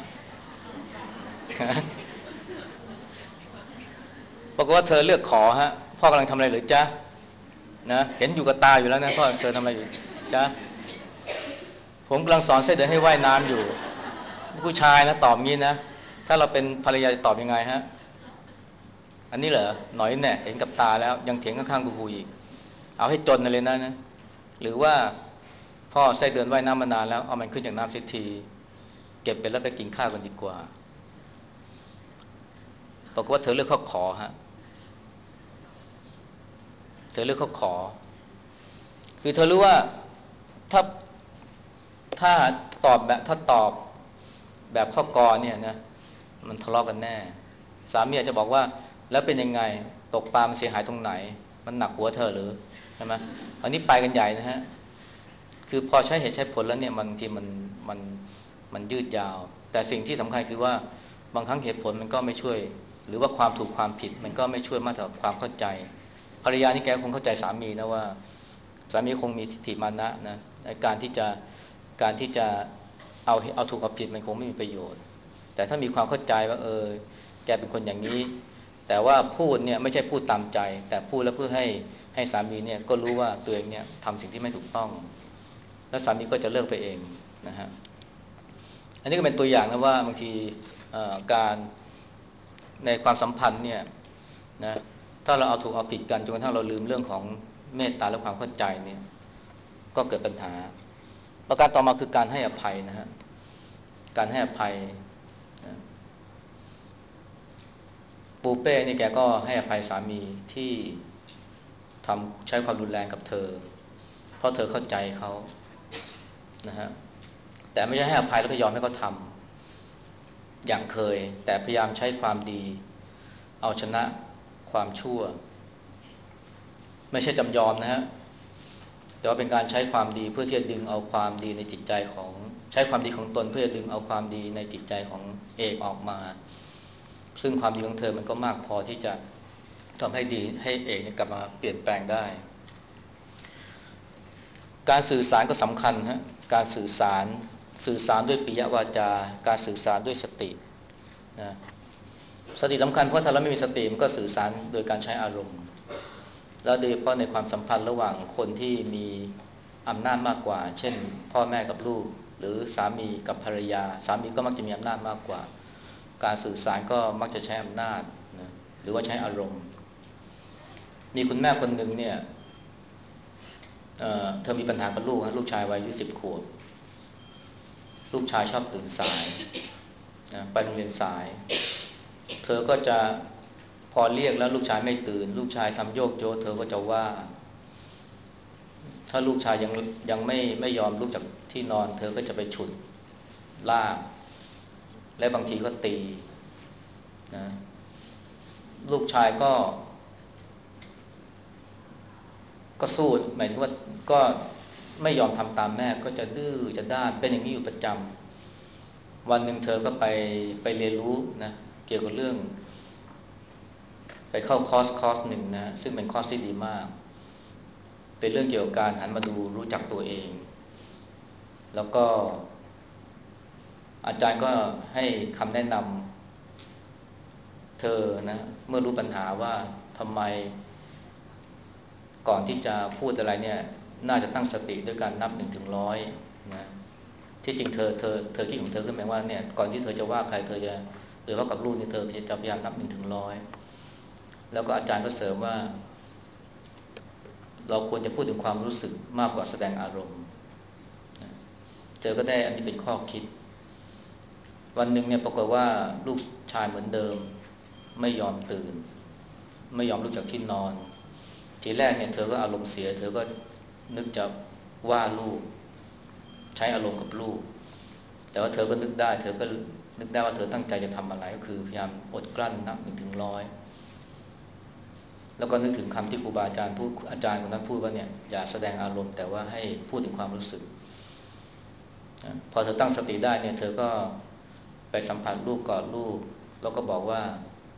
บอกว่าเธอเลือกขอฮะพ่อกำลังทำอะไรหรือจ๊ะนะเห็นอยู่กับตาอยู่แล้วนะพ่อเธอทำอะไรอยู่จ๊ะผมกำลังสอนเส้นเดินให้ว่ายน้ำอยู่ผู้ชายนะตอบงี้นะถ้าเราเป็นภรรยาจะตอบยังไงฮะอันนี้เหรอหน่อยแน่เห็นกับตาแล้วยังเถียงข้างๆกูอีกเอาให้จนเลยนะหรือว่าพ่อไส้เดือนว่ายน้ำมานานแล้วเอามันขึ้นจากน้ำเสียทีเก็บไปแล้วไปกินข้าวกันดีกว่าบอกว่าเธอเลือกข้อขอฮะเธอเลือกข้อขอคือเธอรู้ว่าถ้าถ้าตอบแบบข้อกอเนี่ยนะมันทะเลาะกันแน่สามีอาจจะบอกว่าแล้วเป็นยังไงตกปลามันเสียหายตรงไหนมันหนักหัวเธอหรือใช่ไหมอันนี้ไปกันใหญ่นะฮะคือพอใช้เหตุใช้ผลแล้วเนี่ยบางทีมันมันยืดยาวแต่สิ่งที่สำคัญคือว่าบางครั้งเหตุผลมันก็ไม่ช่วยหรือว่าความถูกความผิดมันก็ไม่ช่วยมากเท่าความเข้าใจภรรยานี่แกคงเข้าใจสามีนะว่าสามีคงมีทิฏฐิมานะนะในการที่จะเอาถูกเอาผิดมันคงไม่มีประโยชน์แต่ถ้ามีความเข้าใจว่าแกเป็นคนอย่างนี้แต่ว่าพูดเนี่ยไม่ใช่พูดตามใจแต่พูดแล้วเพื่อให้สามีเนี่ยก็รู้ว่าตัวเองเนี่ยทำสิ่งที่ไม่ถูกต้องแล้วสามีก็จะเลิกไปเองนะฮะอันนี้ก็เป็นตัวอย่างนะว่าบางทีการในความสัมพันธ์เนี่ยนะถ้าเราเอาถูกเอาผิดกันจนกระทั่งเราลืมเรื่องของเมตตาและความเข้าใจเนี่ยก็เกิดปัญหาประการต่อมาคือการให้อภัยนะฮะการให้อภัยนะปูเป้นี่แกก็ให้อภัยสามีที่ใช้ความรุนแรงกับเธอเพราะเธอเข้าใจเขานะฮะแต่ไม่ใช่ให้อภัยแล้วก็ยอมให้เขาทำอย่างเคยแต่พยายามใช้ความดีเอาชนะความชั่วไม่ใช่จำยอมนะฮะแต่ว่าเป็นการใช้ความดีเพื่อที่จะดึงเอาความดีในจิตใจของใช้ความดีของตนเพื่อจะดึงเอาความดีในจิตใจของเอกออกมาซึ่งความดีของเธอมันก็มากพอที่จะทำให้ดีให้เอกกลับมาเปลี่ยนแปลงได้การสื่อสารก็สำคัญฮะการสื่อสารด้วยปิยวาจาการสื่อสารด้วยสตินะสติสำคัญเพราะถ้าเราไม่มีสติมันก็สื่อสารโดยการใช้อารมณ์แล้วโดยเฉพาะในความสัมพันธ์ระหว่างคนที่มีอำนาจมากกว่าเช่นพ่อแม่กับลูกหรือสามีกับภรรยาสามีก็มักจะมีอำนาจมากกว่าการสื่อสารก็มักจะใช้อำนาจนะหรือว่าใช้อารมณ์มีคุณแม่คนหนึ่งเนี่ยเธอมีปัญหากับลูกชายวัยอายุ10 ขวบลูกชายชอบตื่นสายนะไปโรงเรียนสายเธอก็จะพอเรียกแล้วลูกชายไม่ตื่นลูกชายทำโยกโยเธอก็จะว่าถ้าลูกชายยังไม่ยอมลุกจากที่นอนเธอก็จะไปฉุดลากและบางทีก็ตีนะลูกชายก็สู้หมายถึงว่าก็ไม่ยอมทำตามแม่ก็จะดื้อจะด้านเป็นอย่างนี้อยู่ประจำวันหนึ่งเธอก็ไปเรียนรู้นะเกี่ยวกับเรื่องไปเข้าคอร์สหนึ่งนะซึ่งเป็นคอร์สที่ดีมากเป็นเรื่องเกี่ยวกับการหันมาดูรู้จักตัวเองแล้วก็อาจารย์ก็ให้คำแนะนำเธอนะเมื่อรู้ปัญหาว่าทำไมก่อนที่จะพูดอะไรเนี่ยน่าจะตั้งสติด้วยการนับ1 ถึง 100นะที่จริงเธอคิดของเธอขึ้นมาว่าเนี่ยก่อนที่เธอจะว่าใครเธอจะโดยเฉพาะกับลูกนี่เธอจะพยายามนับ1 ถึง 100แล้วก็อาจารย์ก็เสริมว่าเราควรจะพูดถึงความรู้สึกมากกว่าแสดงอารมณ์เธอก็ได้อันนี้เป็นข้อคิดวันหนึ่งเนี่ยปรากฏว่าลูกชายเหมือนเดิมไม่ยอมตื่นไม่ยอมลุกจากที่นอนทีแรกเนี่ยเธอก็อารมณ์เสียเธอก็นึกจะว่าลูกใช้อารมณ์กับลูกแต่ว่าเธอก็นึกได้เธอก็นึกได้ว่าเธอตั้งใจจะทำอะไรก็คือพยายามอดกลั้นนับ1 ถึง 100แล้วก็นึกถึงคำที่ครูบาอาจารย์พูดอาจารย์คนนั้นพูดว่าเนี่ยอย่าแสดงอารมณ์แต่ว่าให้พูดถึงความรู้สึกพอเธอตั้งสติได้เนี่ยเธอก็ไปสัมผัสลูกกอดลูกแล้วก็บอกว่า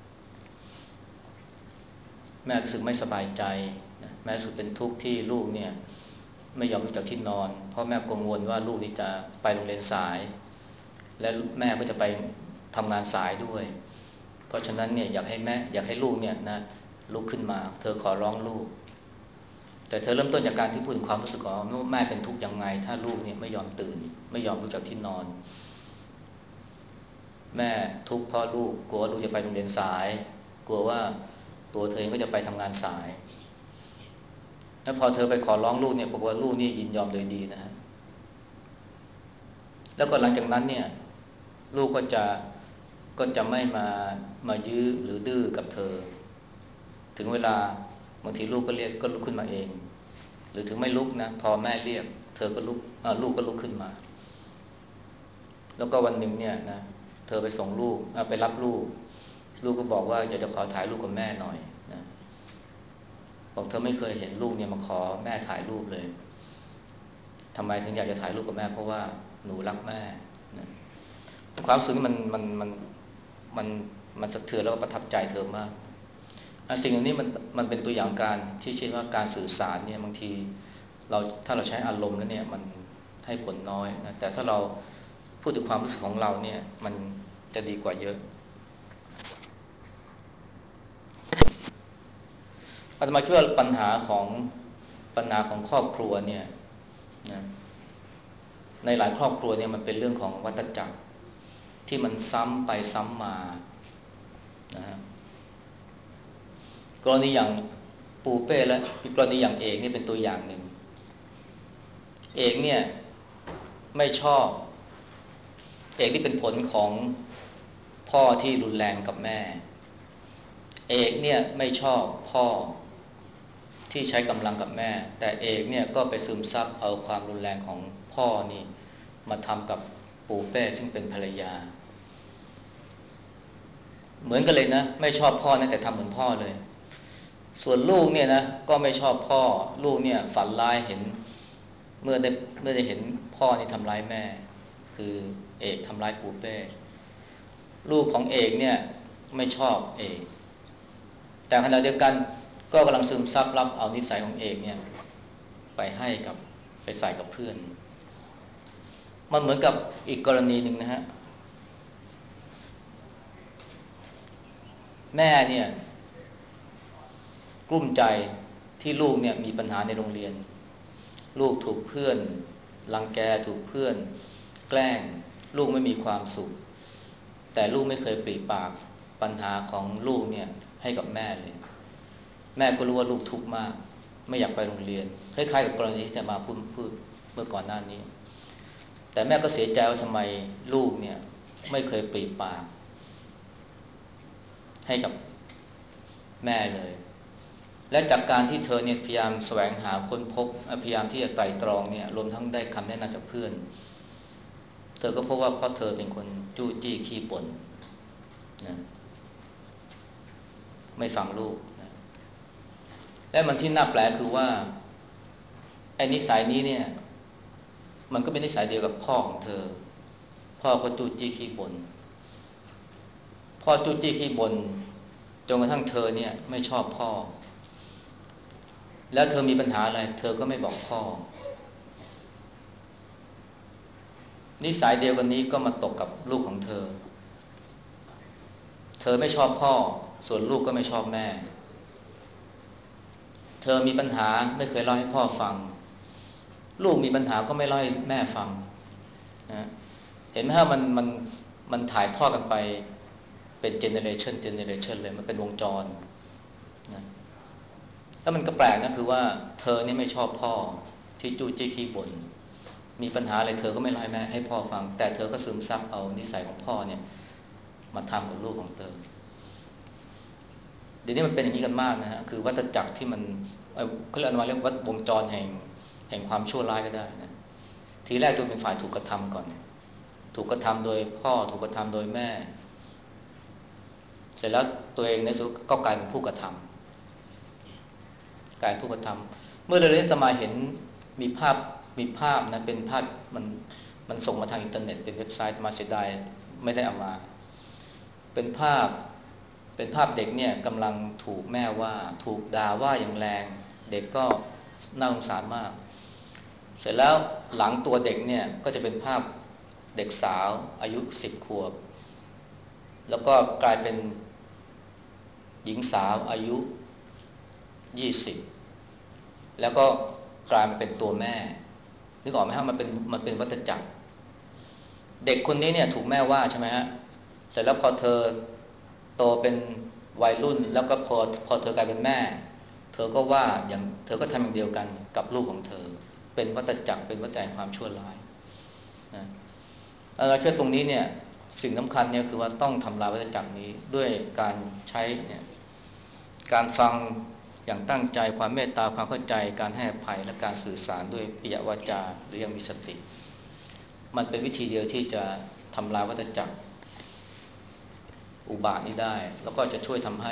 แม่รู้สึกไม่สบายใจแม่รู้สึกเป็นทุกข์ที่ลูกเนี่ยไม่ยอมลุกจากที่นอนเพราะแม่กังวลว่าลูกนี่จะไปโรงเรียนสายและแม่ก็จะไปทำงานสายด้วยเพราะฉะนั้นเนี่ยอยากให้ลูกเนี่ยนะลุกขึ้นมาเธอขอร้องลูกแต่เธอเริ่มต้นจากการที่พูดถึงความรู้สึกของแม่เป็นทุกข์ยังไงถ้าลูกเนี่ยไม่ยอมตื่นไม่ยอมลุกจากที่นอนแม่ทุกข์เพราะลูกกลัวลูกจะไปโรงเรียนสายกลัวว่าตัวเธอเองก็จะไปทำงานสายแล้วพอเธอไปขอร้องลูกเนี่ยบอกว่าลูกนี่ยินยอมโดยดีนะฮะแล้วก็หลังจากนั้นเนี่ยลูกก็จะไม่มายื้อหรือดื้อกับเธอถึงเวลาบางทีลูกก็เรียกก็ลุกขึ้นมาเองหรือถึงไม่ลุกนะพอแม่เรียกเธอก็ลุกลูกก็ลุกขึ้นมาแล้วก็วันหนึ่งเนี่ยนะเธอไปส่งลูกไปรับลูกลูกก็บอกว่าอยากจะขอถ่ายรูปกับแม่หน่อยนะบอกเธอไม่เคยเห็นลูกเนี่ยมาขอแม่ถ่ายรูปเลยทำไมถึงอยากจะถ่ายรูปกับแม่เพราะว่าหนูรักแม่นะความรู้สึกนี้มันมันสะเทือนแล้วก็ประทับใจเธอมากสิ่งเหล่านี้มันเป็นตัวอย่างการที่เช่นว่าการสื่อสารเนี่ยบางทีถ้าเราใช้อารมณ์แล้วเนี่ยมันให้ผลน้อยนะแต่ถ้าเราพูดถึงความรู้สึกของเราเนี่ยมันจะดีกว่าเยอะอาตมาคิดว่าปัญหาของครอบครัวเนี่ยนะในหลายครอบครัวเนี่ยมันเป็นเรื่องของวัฏจักรที่มันซ้ำไปซ้ำมานะฮะกรณีอย่างปูเป้และกรณีอย่างเอกนี่เป็นตัวอย่างหนึ่งเอกเนี่ยไม่ชอบเอกนี่เป็นผลของพ่อที่รุนแรงกับแม่เอกเนี่ยไม่ชอบพ่อที่ใช้กำลังกับแม่แต่เอกเนี่ยก็ไปซึมซับเอาความรุนแรงของพ่อนี่มาทำกับปูเป้ซึ่งเป็นภรรยาเหมือนกันเลยนะไม่ชอบพ่อนะแต่ทำเหมือนพ่อเลยส่วนลูกเนี่ยนะก็ไม่ชอบพ่อลูกเนี่ยฝันร้ายเห็นเมื่อได้เห็นพ่อนี่ทำร้ายแม่คือเอกทำร้ายปูเป้ลูกของเอกเนี่ยไม่ชอบเอกแต่ขณะเดียวกันก็กำลังซึมซับรับเอานิสัยของเอกเนี่ยไปใส่กับเพื่อนมันเหมือนกับอีกกรณีหนึ่งนะฮะแม่เนี่ยกลุ้มใจที่ลูกเนี่ยมีปัญหาในโรงเรียนลูกถูกเพื่อนรังแกถูกเพื่อนแกล้งลูกไม่มีความสุขแต่ลูกไม่เคยปรีปากปัญหาของลูกเนี่ยให้กับแม่เลยแม่ก็รู้ว่าลูกทุกข์มากไม่อยากไปโรงเรียนคล้ายๆกับกรณีที่จะมาพูดเมื่อก่อนหน้านี้แต่แม่ก็เสียใจว่าทำไมลูกเนี่ยไม่เคยปรีปากให้กับแม่เลยและจากการที่เธอเนี่ยพยายามแสวงหาค้นพบพยายามที่จะไตร่ตรองเนี่ยรวมทั้งได้คำแนะนำจากเพื่อนเธอก็พบว่าเพราะเธอเป็นคนจู้จี้ขี้บ่นนะไม่ฟังลูกนะและมันที่น่าแปลกคือว่าไอ้นิสัยนี้เนี่ยมันก็เป็นนิสัยเดียวกับพ่อของเธอพ่อก็จู้จี้ขี้บ่นพ่อจู้จี้ขี้บ่นจนกระทั่งเธอเนี่ยไม่ชอบพ่อแล้วเธอมีปัญหาอะไรเธอก็ไม่บอกพ่อนิสัยเดียวกันนี้ก็มาตกกับลูกของเธอเธอไม่ชอบพ่อส่วนลูกก็ไม่ชอบแม่เธอมีปัญหาไม่เคยเล่าให้พ่อฟังลูกมีปัญหาก็ไม่เล่าให้แม่ฟังนะเห็นไหมฮะมันถ่ายทอดกันไปเป็นเจเนเรชันเลยมันเป็นวงจรนะแล้วมันก็แปลกนะคือว่าเธอนี่ไม่ชอบพ่อที่จู้จี้ขี้บ่นมีปัญหาอะไรเธอก็ไม่เล่าให้แม่ให้พ่อฟังแต่เธอก็ซึมซับเอานิสัยของพ่อเนี่ยมาทำกับลูกของเธอดี๋ยวนี้มันเป็นอย่างนี้กันมากนะฮะคือวัฏจักรที่มันเขาเรียกว่าวัฏวงจรแห่งความชั่วร้ายก็ได้นะทีแรกตัวเป็นฝ่ายถูกกระทำก่อนถูกกระทำโดยพ่อถูกกระทำโดยแม่เสร็จแล้วตัวเองในสุดก็กลายเป็นผู้กระทำกลายเป็นผู้กระทำเมื่อเร็วๆนี้อาตมาเห็นมีภาพมีภาพนะเป็นภาพมันส่งมาทางอินเทอร์เน็ตเป็นเว็บไซต์อาตมาเสียดายไม่ได้เอามาเป็นภาพเป็นภาพเด็กเนี่ยกำลังถูกแม่ว่าถูกด่าว่าอย่างแรงเด็กก็น่าสงสารมากเสร็จแล้วหลังตัวเด็กเนี่ยก็จะเป็นภาพเด็กสาวอายุ10 ขวบแล้วก็กลายเป็นหญิงสาวอายุ20แล้วก็กลายเป็นตัวแม่นึกออกไหมฮะมันเป็นวัฏจักรเด็กคนนี้เนี่ยถูกแม่ว่าใช่ไหมฮะเสร็จแล้วพอเธอโตเป็นวัยรุ่นแล้วก็พอเธอกลายเป็นแม่เธอก็ว่าอย่างเธอก็ทำอย่างเดียวกันกับลูกของเธอเป็นวัฏจักรเป็นวัฏจักรความชั่วร้ายนะเราเชื่อตรงนี้เนี่ยสิ่งสำคัญเนี่ยคือว่าต้องทำลายวัฏจักรนี้ด้วยการใช้เนี่ยการฟังอย่างตั้งใจความเมตตาความเข้าใจการให้อภัยและการสื่อสารด้วยปิยวาจาหรือยังมีสติมันเป็นวิธีเดียวที่จะทำลายวัฏจักรอุบาทนี้ได้แล้วก็จะช่วยทำให้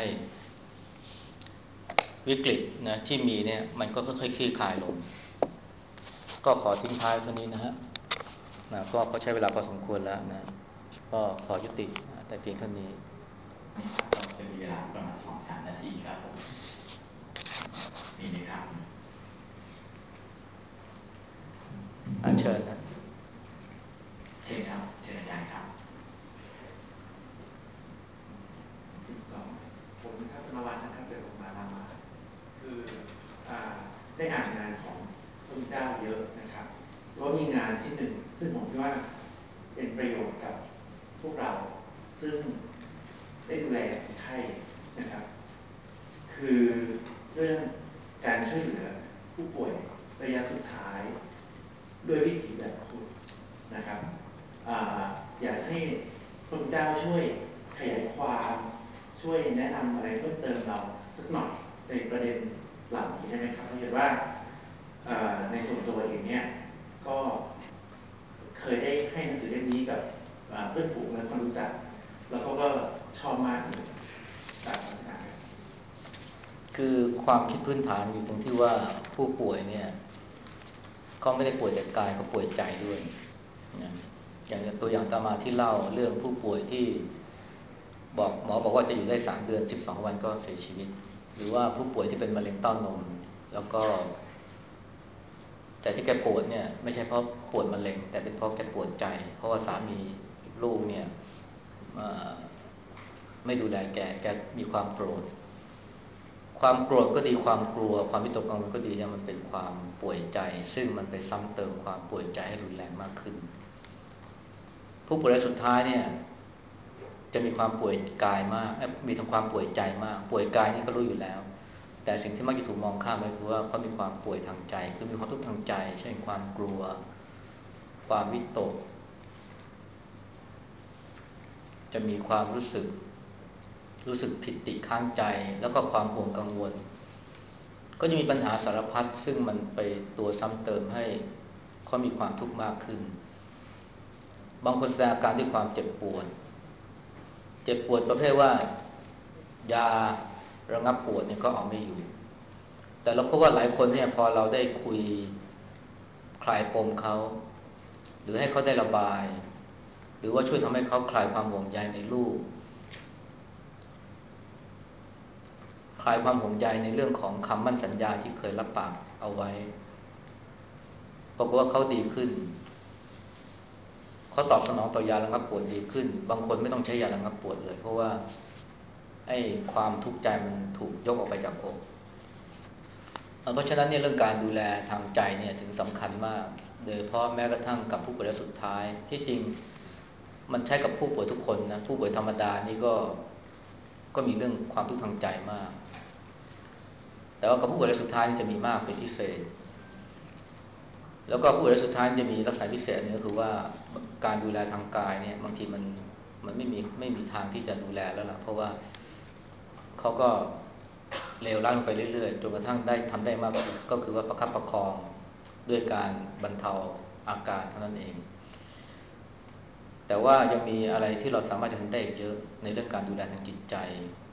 วิกฤตนะที่มีเนี่ยมันก็ค่อยๆคลี่คลายลงก็ขอทิ้งท้ายเท่านี้นะฮะนะก็ใช้เวลาพอสมควรแล้วนะก็ขอยุติแต่เพียงเท่านี้เราจะมีเวลาประมาณ2-3 นาทีครับผมมีไหมครับเชิญนะเชิญครับเชิญอาจารย์ครับ 12ผมทัศนวัฒน์นะครับจากโรงพยาบาลรามาคือได้อ่านงานของพระเจ้าเยอะนะครับแล้วมีงานชิ้นหนึ่งซึ่งผมคิดว่าเป็นประโยชน์กับพวกเราซึ่งได้ดูแลคนไข้นะครับคือเรื่องการช่วยเหลือผู้ป่วยระยะสุดท้ายด้วยวิถีแบบพุทธนะครับอยากให้พระเจ้าช่วยขยายความช่วยแนะนำอะไรเพิ่มเติมเราสักหน่อยในประเด็นเหล่านี้ได้ไหมครับเพราะเห็นว่าในส่วนตัวเองเนี่ยก็เคยได้ให้หนังสือเล่มนี้กับเพื่อนฝูงและคนรู้จักแล้วเขาก็ชอบมากเลยจากลักษณะนี้คือความคิดพื้นฐานอยู่ตรงที่ว่าผู้ป่วยเนี่ยเขาไม่ได้ป่วยแต่กายเขาป่วยใจด้วยนะอย่างตัวอย่างตามมาที่เล่าเรื่องผู้ป่วยที่หมอบอกว่าจะอยู่ได้3 เดือน12 วันก็เสียชีวิตหรือว่าผู้ป่วยที่เป็นมะเร็งเต้านมแล้วก็แต่ที่แกปวดเนี่ยไม่ใช่เพราะปวดมะเร็งแต่เป็นเพราะแกปวดใจเพราะว่าสามีลูกเนี่ยไม่ดูแลแกมีความโกรธความโกรธก็ดีความกลัวความวิตกกังวลก็ดีเนี่ยมันเป็นความป่วยใจซึ่งมันไปซ้ำเติมความป่วยใจให้รุนแรงมากขึ้นผู้ป่วยรายสุดท้ายเนี่ยจะมีความป่วยกายมากมีทั้งความป่วยใจมากป่วยกายนี่เขารู้อยู่แล้วแต่สิ่งที่มักจะถูกมองข้ามไปคือว่าเขามีความป่วยทางใจคือมีความทุกข์ทางใจเช่นความกลัวความวิตกจะมีความรู้สึกผิดติดข้างใจแล้วก็ความห่วงกังวลก็จะมีปัญหาสารพัดซึ่งมันไปตัวซ้ำเติมให้เขามีความทุกข์มากขึ้นบางคนแสดงอาการด้วยความเจ็บปวดประเภทว่ายาระงับปวดเนี่ยก็เอาไม่อยู่แต่เราพบว่าหลายคนเนี่ยพอเราได้คุยคลายปมเขาหรือให้เขาได้ระบายหรือว่าช่วยทำให้เขาคลายความห่วงใยในลูกคลายความห่วงใยในเรื่องของคำมั่นสัญญาที่เคยรับปากเอาไว้ปรากฏว่าเขาดีขึ้นเขาตอบสนองต่อยาระงับปวดดีขึ้นบางคนไม่ต้องใช้ยาระงับปวดเลยเพราะว่าไอ้ความทุกข์ใจมันถูกยกออกไปจากอกเพราะฉะนั้นเนี่ยเรื่องการดูแลทางใจเนี่ยถึงสำคัญมากโดยเฉพาะแม้กระทั่งกับผู้ป่วยรายสุดท้ายที่จริงมันใช้กับผู้ป่วยทุกคนนะผู้ป่วยธรรมดานี่ก็มีเรื่องความทุกข์ทางใจมากแต่ว่ากับผู้ป่วยรายสุดท้ายนี่จะมีมากเป็นพิเศษแล้วก็ผู้ป่วยรายสุดท้ายจะมีลักษณะพิเศษนึงก็คือว่าการดูแลทางกายเนี่ยบางทีมันไม่มีทางที่จะดูแลแล้วล่ะเพราะว่าเขาก็เลวร้ายลงไปเรื่อยๆจนกระทั่งได้ทำได้มากก็คือว่าประคับประคองด้วยการบรรเทาอาการเท่านั้นเองแต่ว่ายังมีอะไรที่เราสามารถจะทำได้เยอะในเรื่องการดูแลทางจิตใจ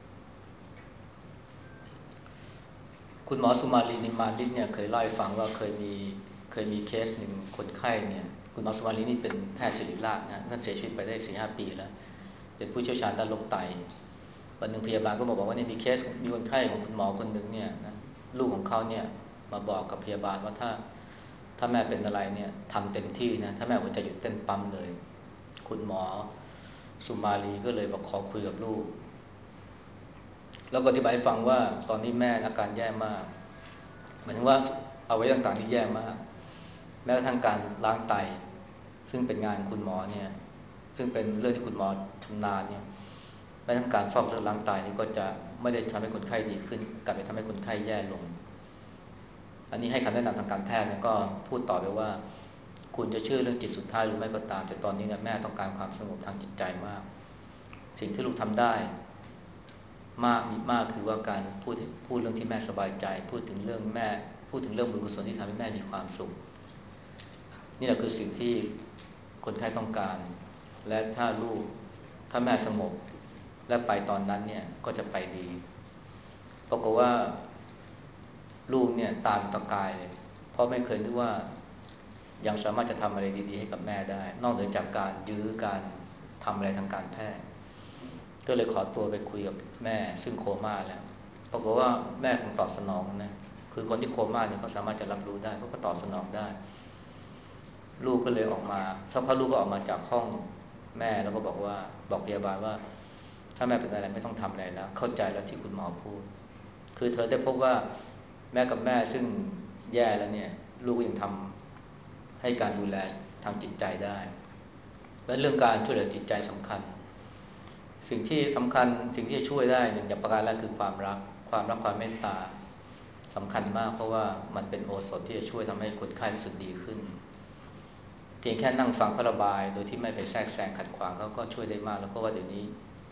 คุณหมอสุมาลีนิมมาลิกเนี่ยเคยเล่าให้ฟังว่าเคยมีเคสหนึ่งคนไข้เนี่ยคุณหมอสุมาลีนี่เป็นแพทย์ศิริราชนะท่านเสียชีวิตไปได้ 4-5 ปีแล้วเป็นผู้เชี่ยวชาญด้านโรคไตวันหนึ่งพยาบาลก็มาบอกว่าเนี่ยมีคนไข้ของคุณหมอคนหนึ่งเนี่ยนะลูกของเขาเนี่ยมาบอกกับพยาบาลว่าถ้าแม่เป็นอะไรเนี่ยทำเต็มที่นะถ้าแม่หัวใจหยุดเต้นปั๊มเลยคุณหมอสุมาลีก็เลยบอกขอคุยกับลูกแล้วก็อธิบายให้ฟังว่าตอนนี้แม่อาการแย่มากหมายถึงว่าเอาไว้ต่างๆที่แย่มากแม้กระทั่งการล้างไตซึ่งเป็นงานคุณหมอเนี่ยซึ่งเป็นเรื่องที่คุณหมอชำนาญเนี่ยแม้กระทั่งการฟอกเลือดล้างไตนี่ก็จะไม่ได้ทำให้คนไข้ดีขึ้นกลับไปทำให้คนไข้แย่ลงอันนี้ให้คำแนะนำทางการแพทย์แล้วก็พูดต่อไปว่าคุณจะเชื่อเรื่องจิตสุดท้ายหรือไม่ก็ตามแต่ตอนนี้เนี่ยแม่ต้องการความสงบทางจิตใจมากสิ่งที่ลูกทำได้มีมากคือว่าการพูดเรื่องที่แม่สบายใจพูดถึงเรื่องแม่พูดถึงเรื่องบุญกุศลที่ทำให้แม่มีความสุขนี่แหละคือสิ่งที่คนไข้ต้องการและถ้าแม่สงบและไปตอนนั้นเนี่ยก็จะไปดีปรากฏว่าลูกเนี่ยตามประกายเลยเพราะไม่เคยนึกว่ายังสามารถจะทำอะไรดีๆให้กับแม่ได้นอกเหนือจากการยื้อการทำอะไรทางการแพทย์ก็เลยขอตัวไปคุยกับแม่ซึ่งโคม่าแล้วปรากฏว่าแม่คงตอบสนองนะคือคนที่โคม่าเนี่ยเขาสามารถจะรับรู้ได้เขาก็ตอบสนองได้ลูกก็เลยออกมาสักพักลูกก็ออกมาจากห้องแม่แล้วก็บอกพยาบาลว่าถ้าแม่เป็นอะไรไม่ต้องทำอะไรแล้วเข้าใจแล้วที่คุณหมอพูดคือเธอได้พบว่าแม่กับแม่ซึ่งแย่แล้วเนี่ยลูกยังทำให้การดูแลทางจิตใจได้และเรื่องการช่วยเหลือจิตใจสำคัญสิ่งที่สำคัญสิ่งที่จะช่วยได้หนึ่งอย่างประการแรกคือความเมตตาสำคัญมากเพราะว่ามันเป็นโอสถที่จะช่วยทำให้คนไข้รู้สึกดีขึ้นเพียงแค่นั่งฟังเขาระบายโดยที่ไม่ไปแทรกแซงขัดขวางเขาก็ช่วยได้มากแล้วเพราะว่าเดี๋ยวนี้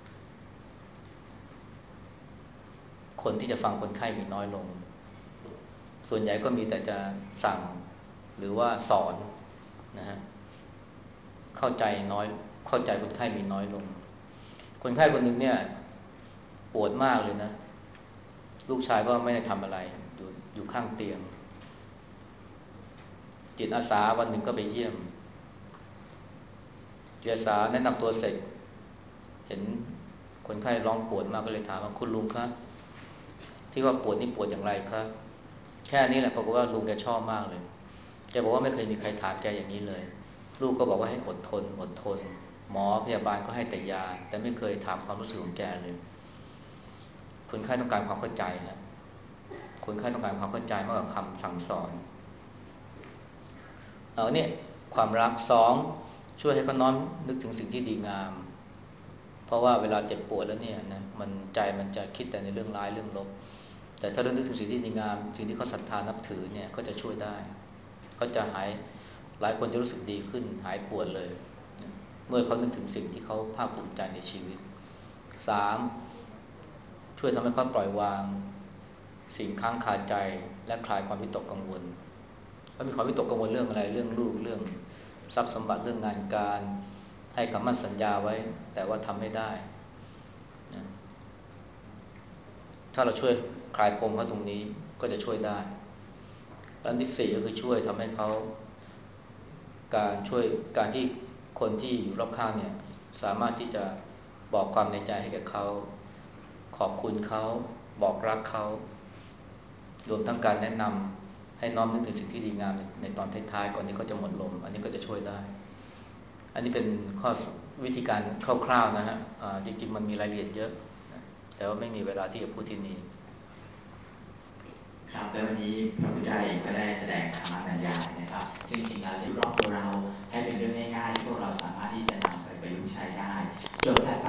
คนที่จะฟังคนไข้มีน้อยลงส่วนใหญ่ก็มีแต่จะสั่งหรือว่าสอนนะฮะเข้าใจน้อยเข้าใจคนไข้มีน้อยลงคนไข้คนหนึ่งเนี่ยปวดมากเลยนะลูกชายก็ไม่ได้ทำอะไรอยู่ข้างเตียงจิตอาสาวันหนึ่งก็ไปเยี่ยมจิตอาสาแนะนำตัวเสร็จเห็นคนไข้ร้องปวดมากก็เลยถามว่าคุณลุงครับที่ว่าปวดนี่ปวดอย่างไรครับแค่นี้แหละปรากฏว่าลุงแกชอบมากเลยแกบอกว่าไม่เคยมีใครถามแกอย่างนี้เลยลูกก็บอกว่าให้อดทนหมอพยาบาลก็ให้แต่ยาแต่ไม่เคยถามความรู้สึกของแกเลยคนไข้ต้องการความเข้าใจนะคนไข้ต้องการความเข้าใจมากกว่าคำสั่งสอนเนี่ยความรักสองช่วยให้เขาน้อมนึกถึงสิ่งที่ดีงามเพราะว่าเวลาเจ็บปวดแล้วเนี่ยนะมันจะคิดแต่ในเรื่องร้ายเรื่องลบแต่ถ้าเรื่องนึกถึงสิ่งที่ดีงามสิ่งที่เขาศรัทธานับถือเนี่ยก็จะช่วยได้เขาจะหลายคนจะรู้สึกดีขึ้นหายปวดเลยเมื่อเขานึกถึงสิ่งที่เขาภาคภูมิใจในชีวิตสามช่วยทำให้เขาปล่อยวางสิ่งค้างคาใจและคลายความวิตกกังวลเขามีความวิตกกังวลเรื่องอะไรเรื่องลูกเรื่องทรัพย์สมบัติเรื่องงานการให้คำมั่นสัญญาไว้แต่ว่าทำไม่ได้นะถ้าเราช่วยคลายปมเขาตรงนี้ก็จะช่วยได้และที่สี่ก็คือช่วยทำให้เขาการที่คนที่อยู่รอบข้างเนี่ยสามารถที่จะบอกความในใจให้แก่เขาขอบคุณเขาบอกรักเขารวมทั้งการแนะนำให้น้อมนึกถึงสิ่งที่ดีงามในตอนท้ายๆก่อนที่เขาจะหมดลมอันนี้ก็จะช่วยได้อันนี้เป็นวิธีการคร่าวๆนะฮะจริงๆมันมีรายละเอียดเยอะแต่ว่าไม่มีเวลาที่จะพูดที่นี่ครับและวันนี้พระพุทธเจ้าเองก็ได้แสดงธรรมบรรยายนะครับซึ่งจริงๆแล้วจะรอบตัวเราให้เป็นเรื่องง่ายๆที่พวกเราสามารถที่จะนำไปประยุกต์ใช้ได้จนกระทั่ง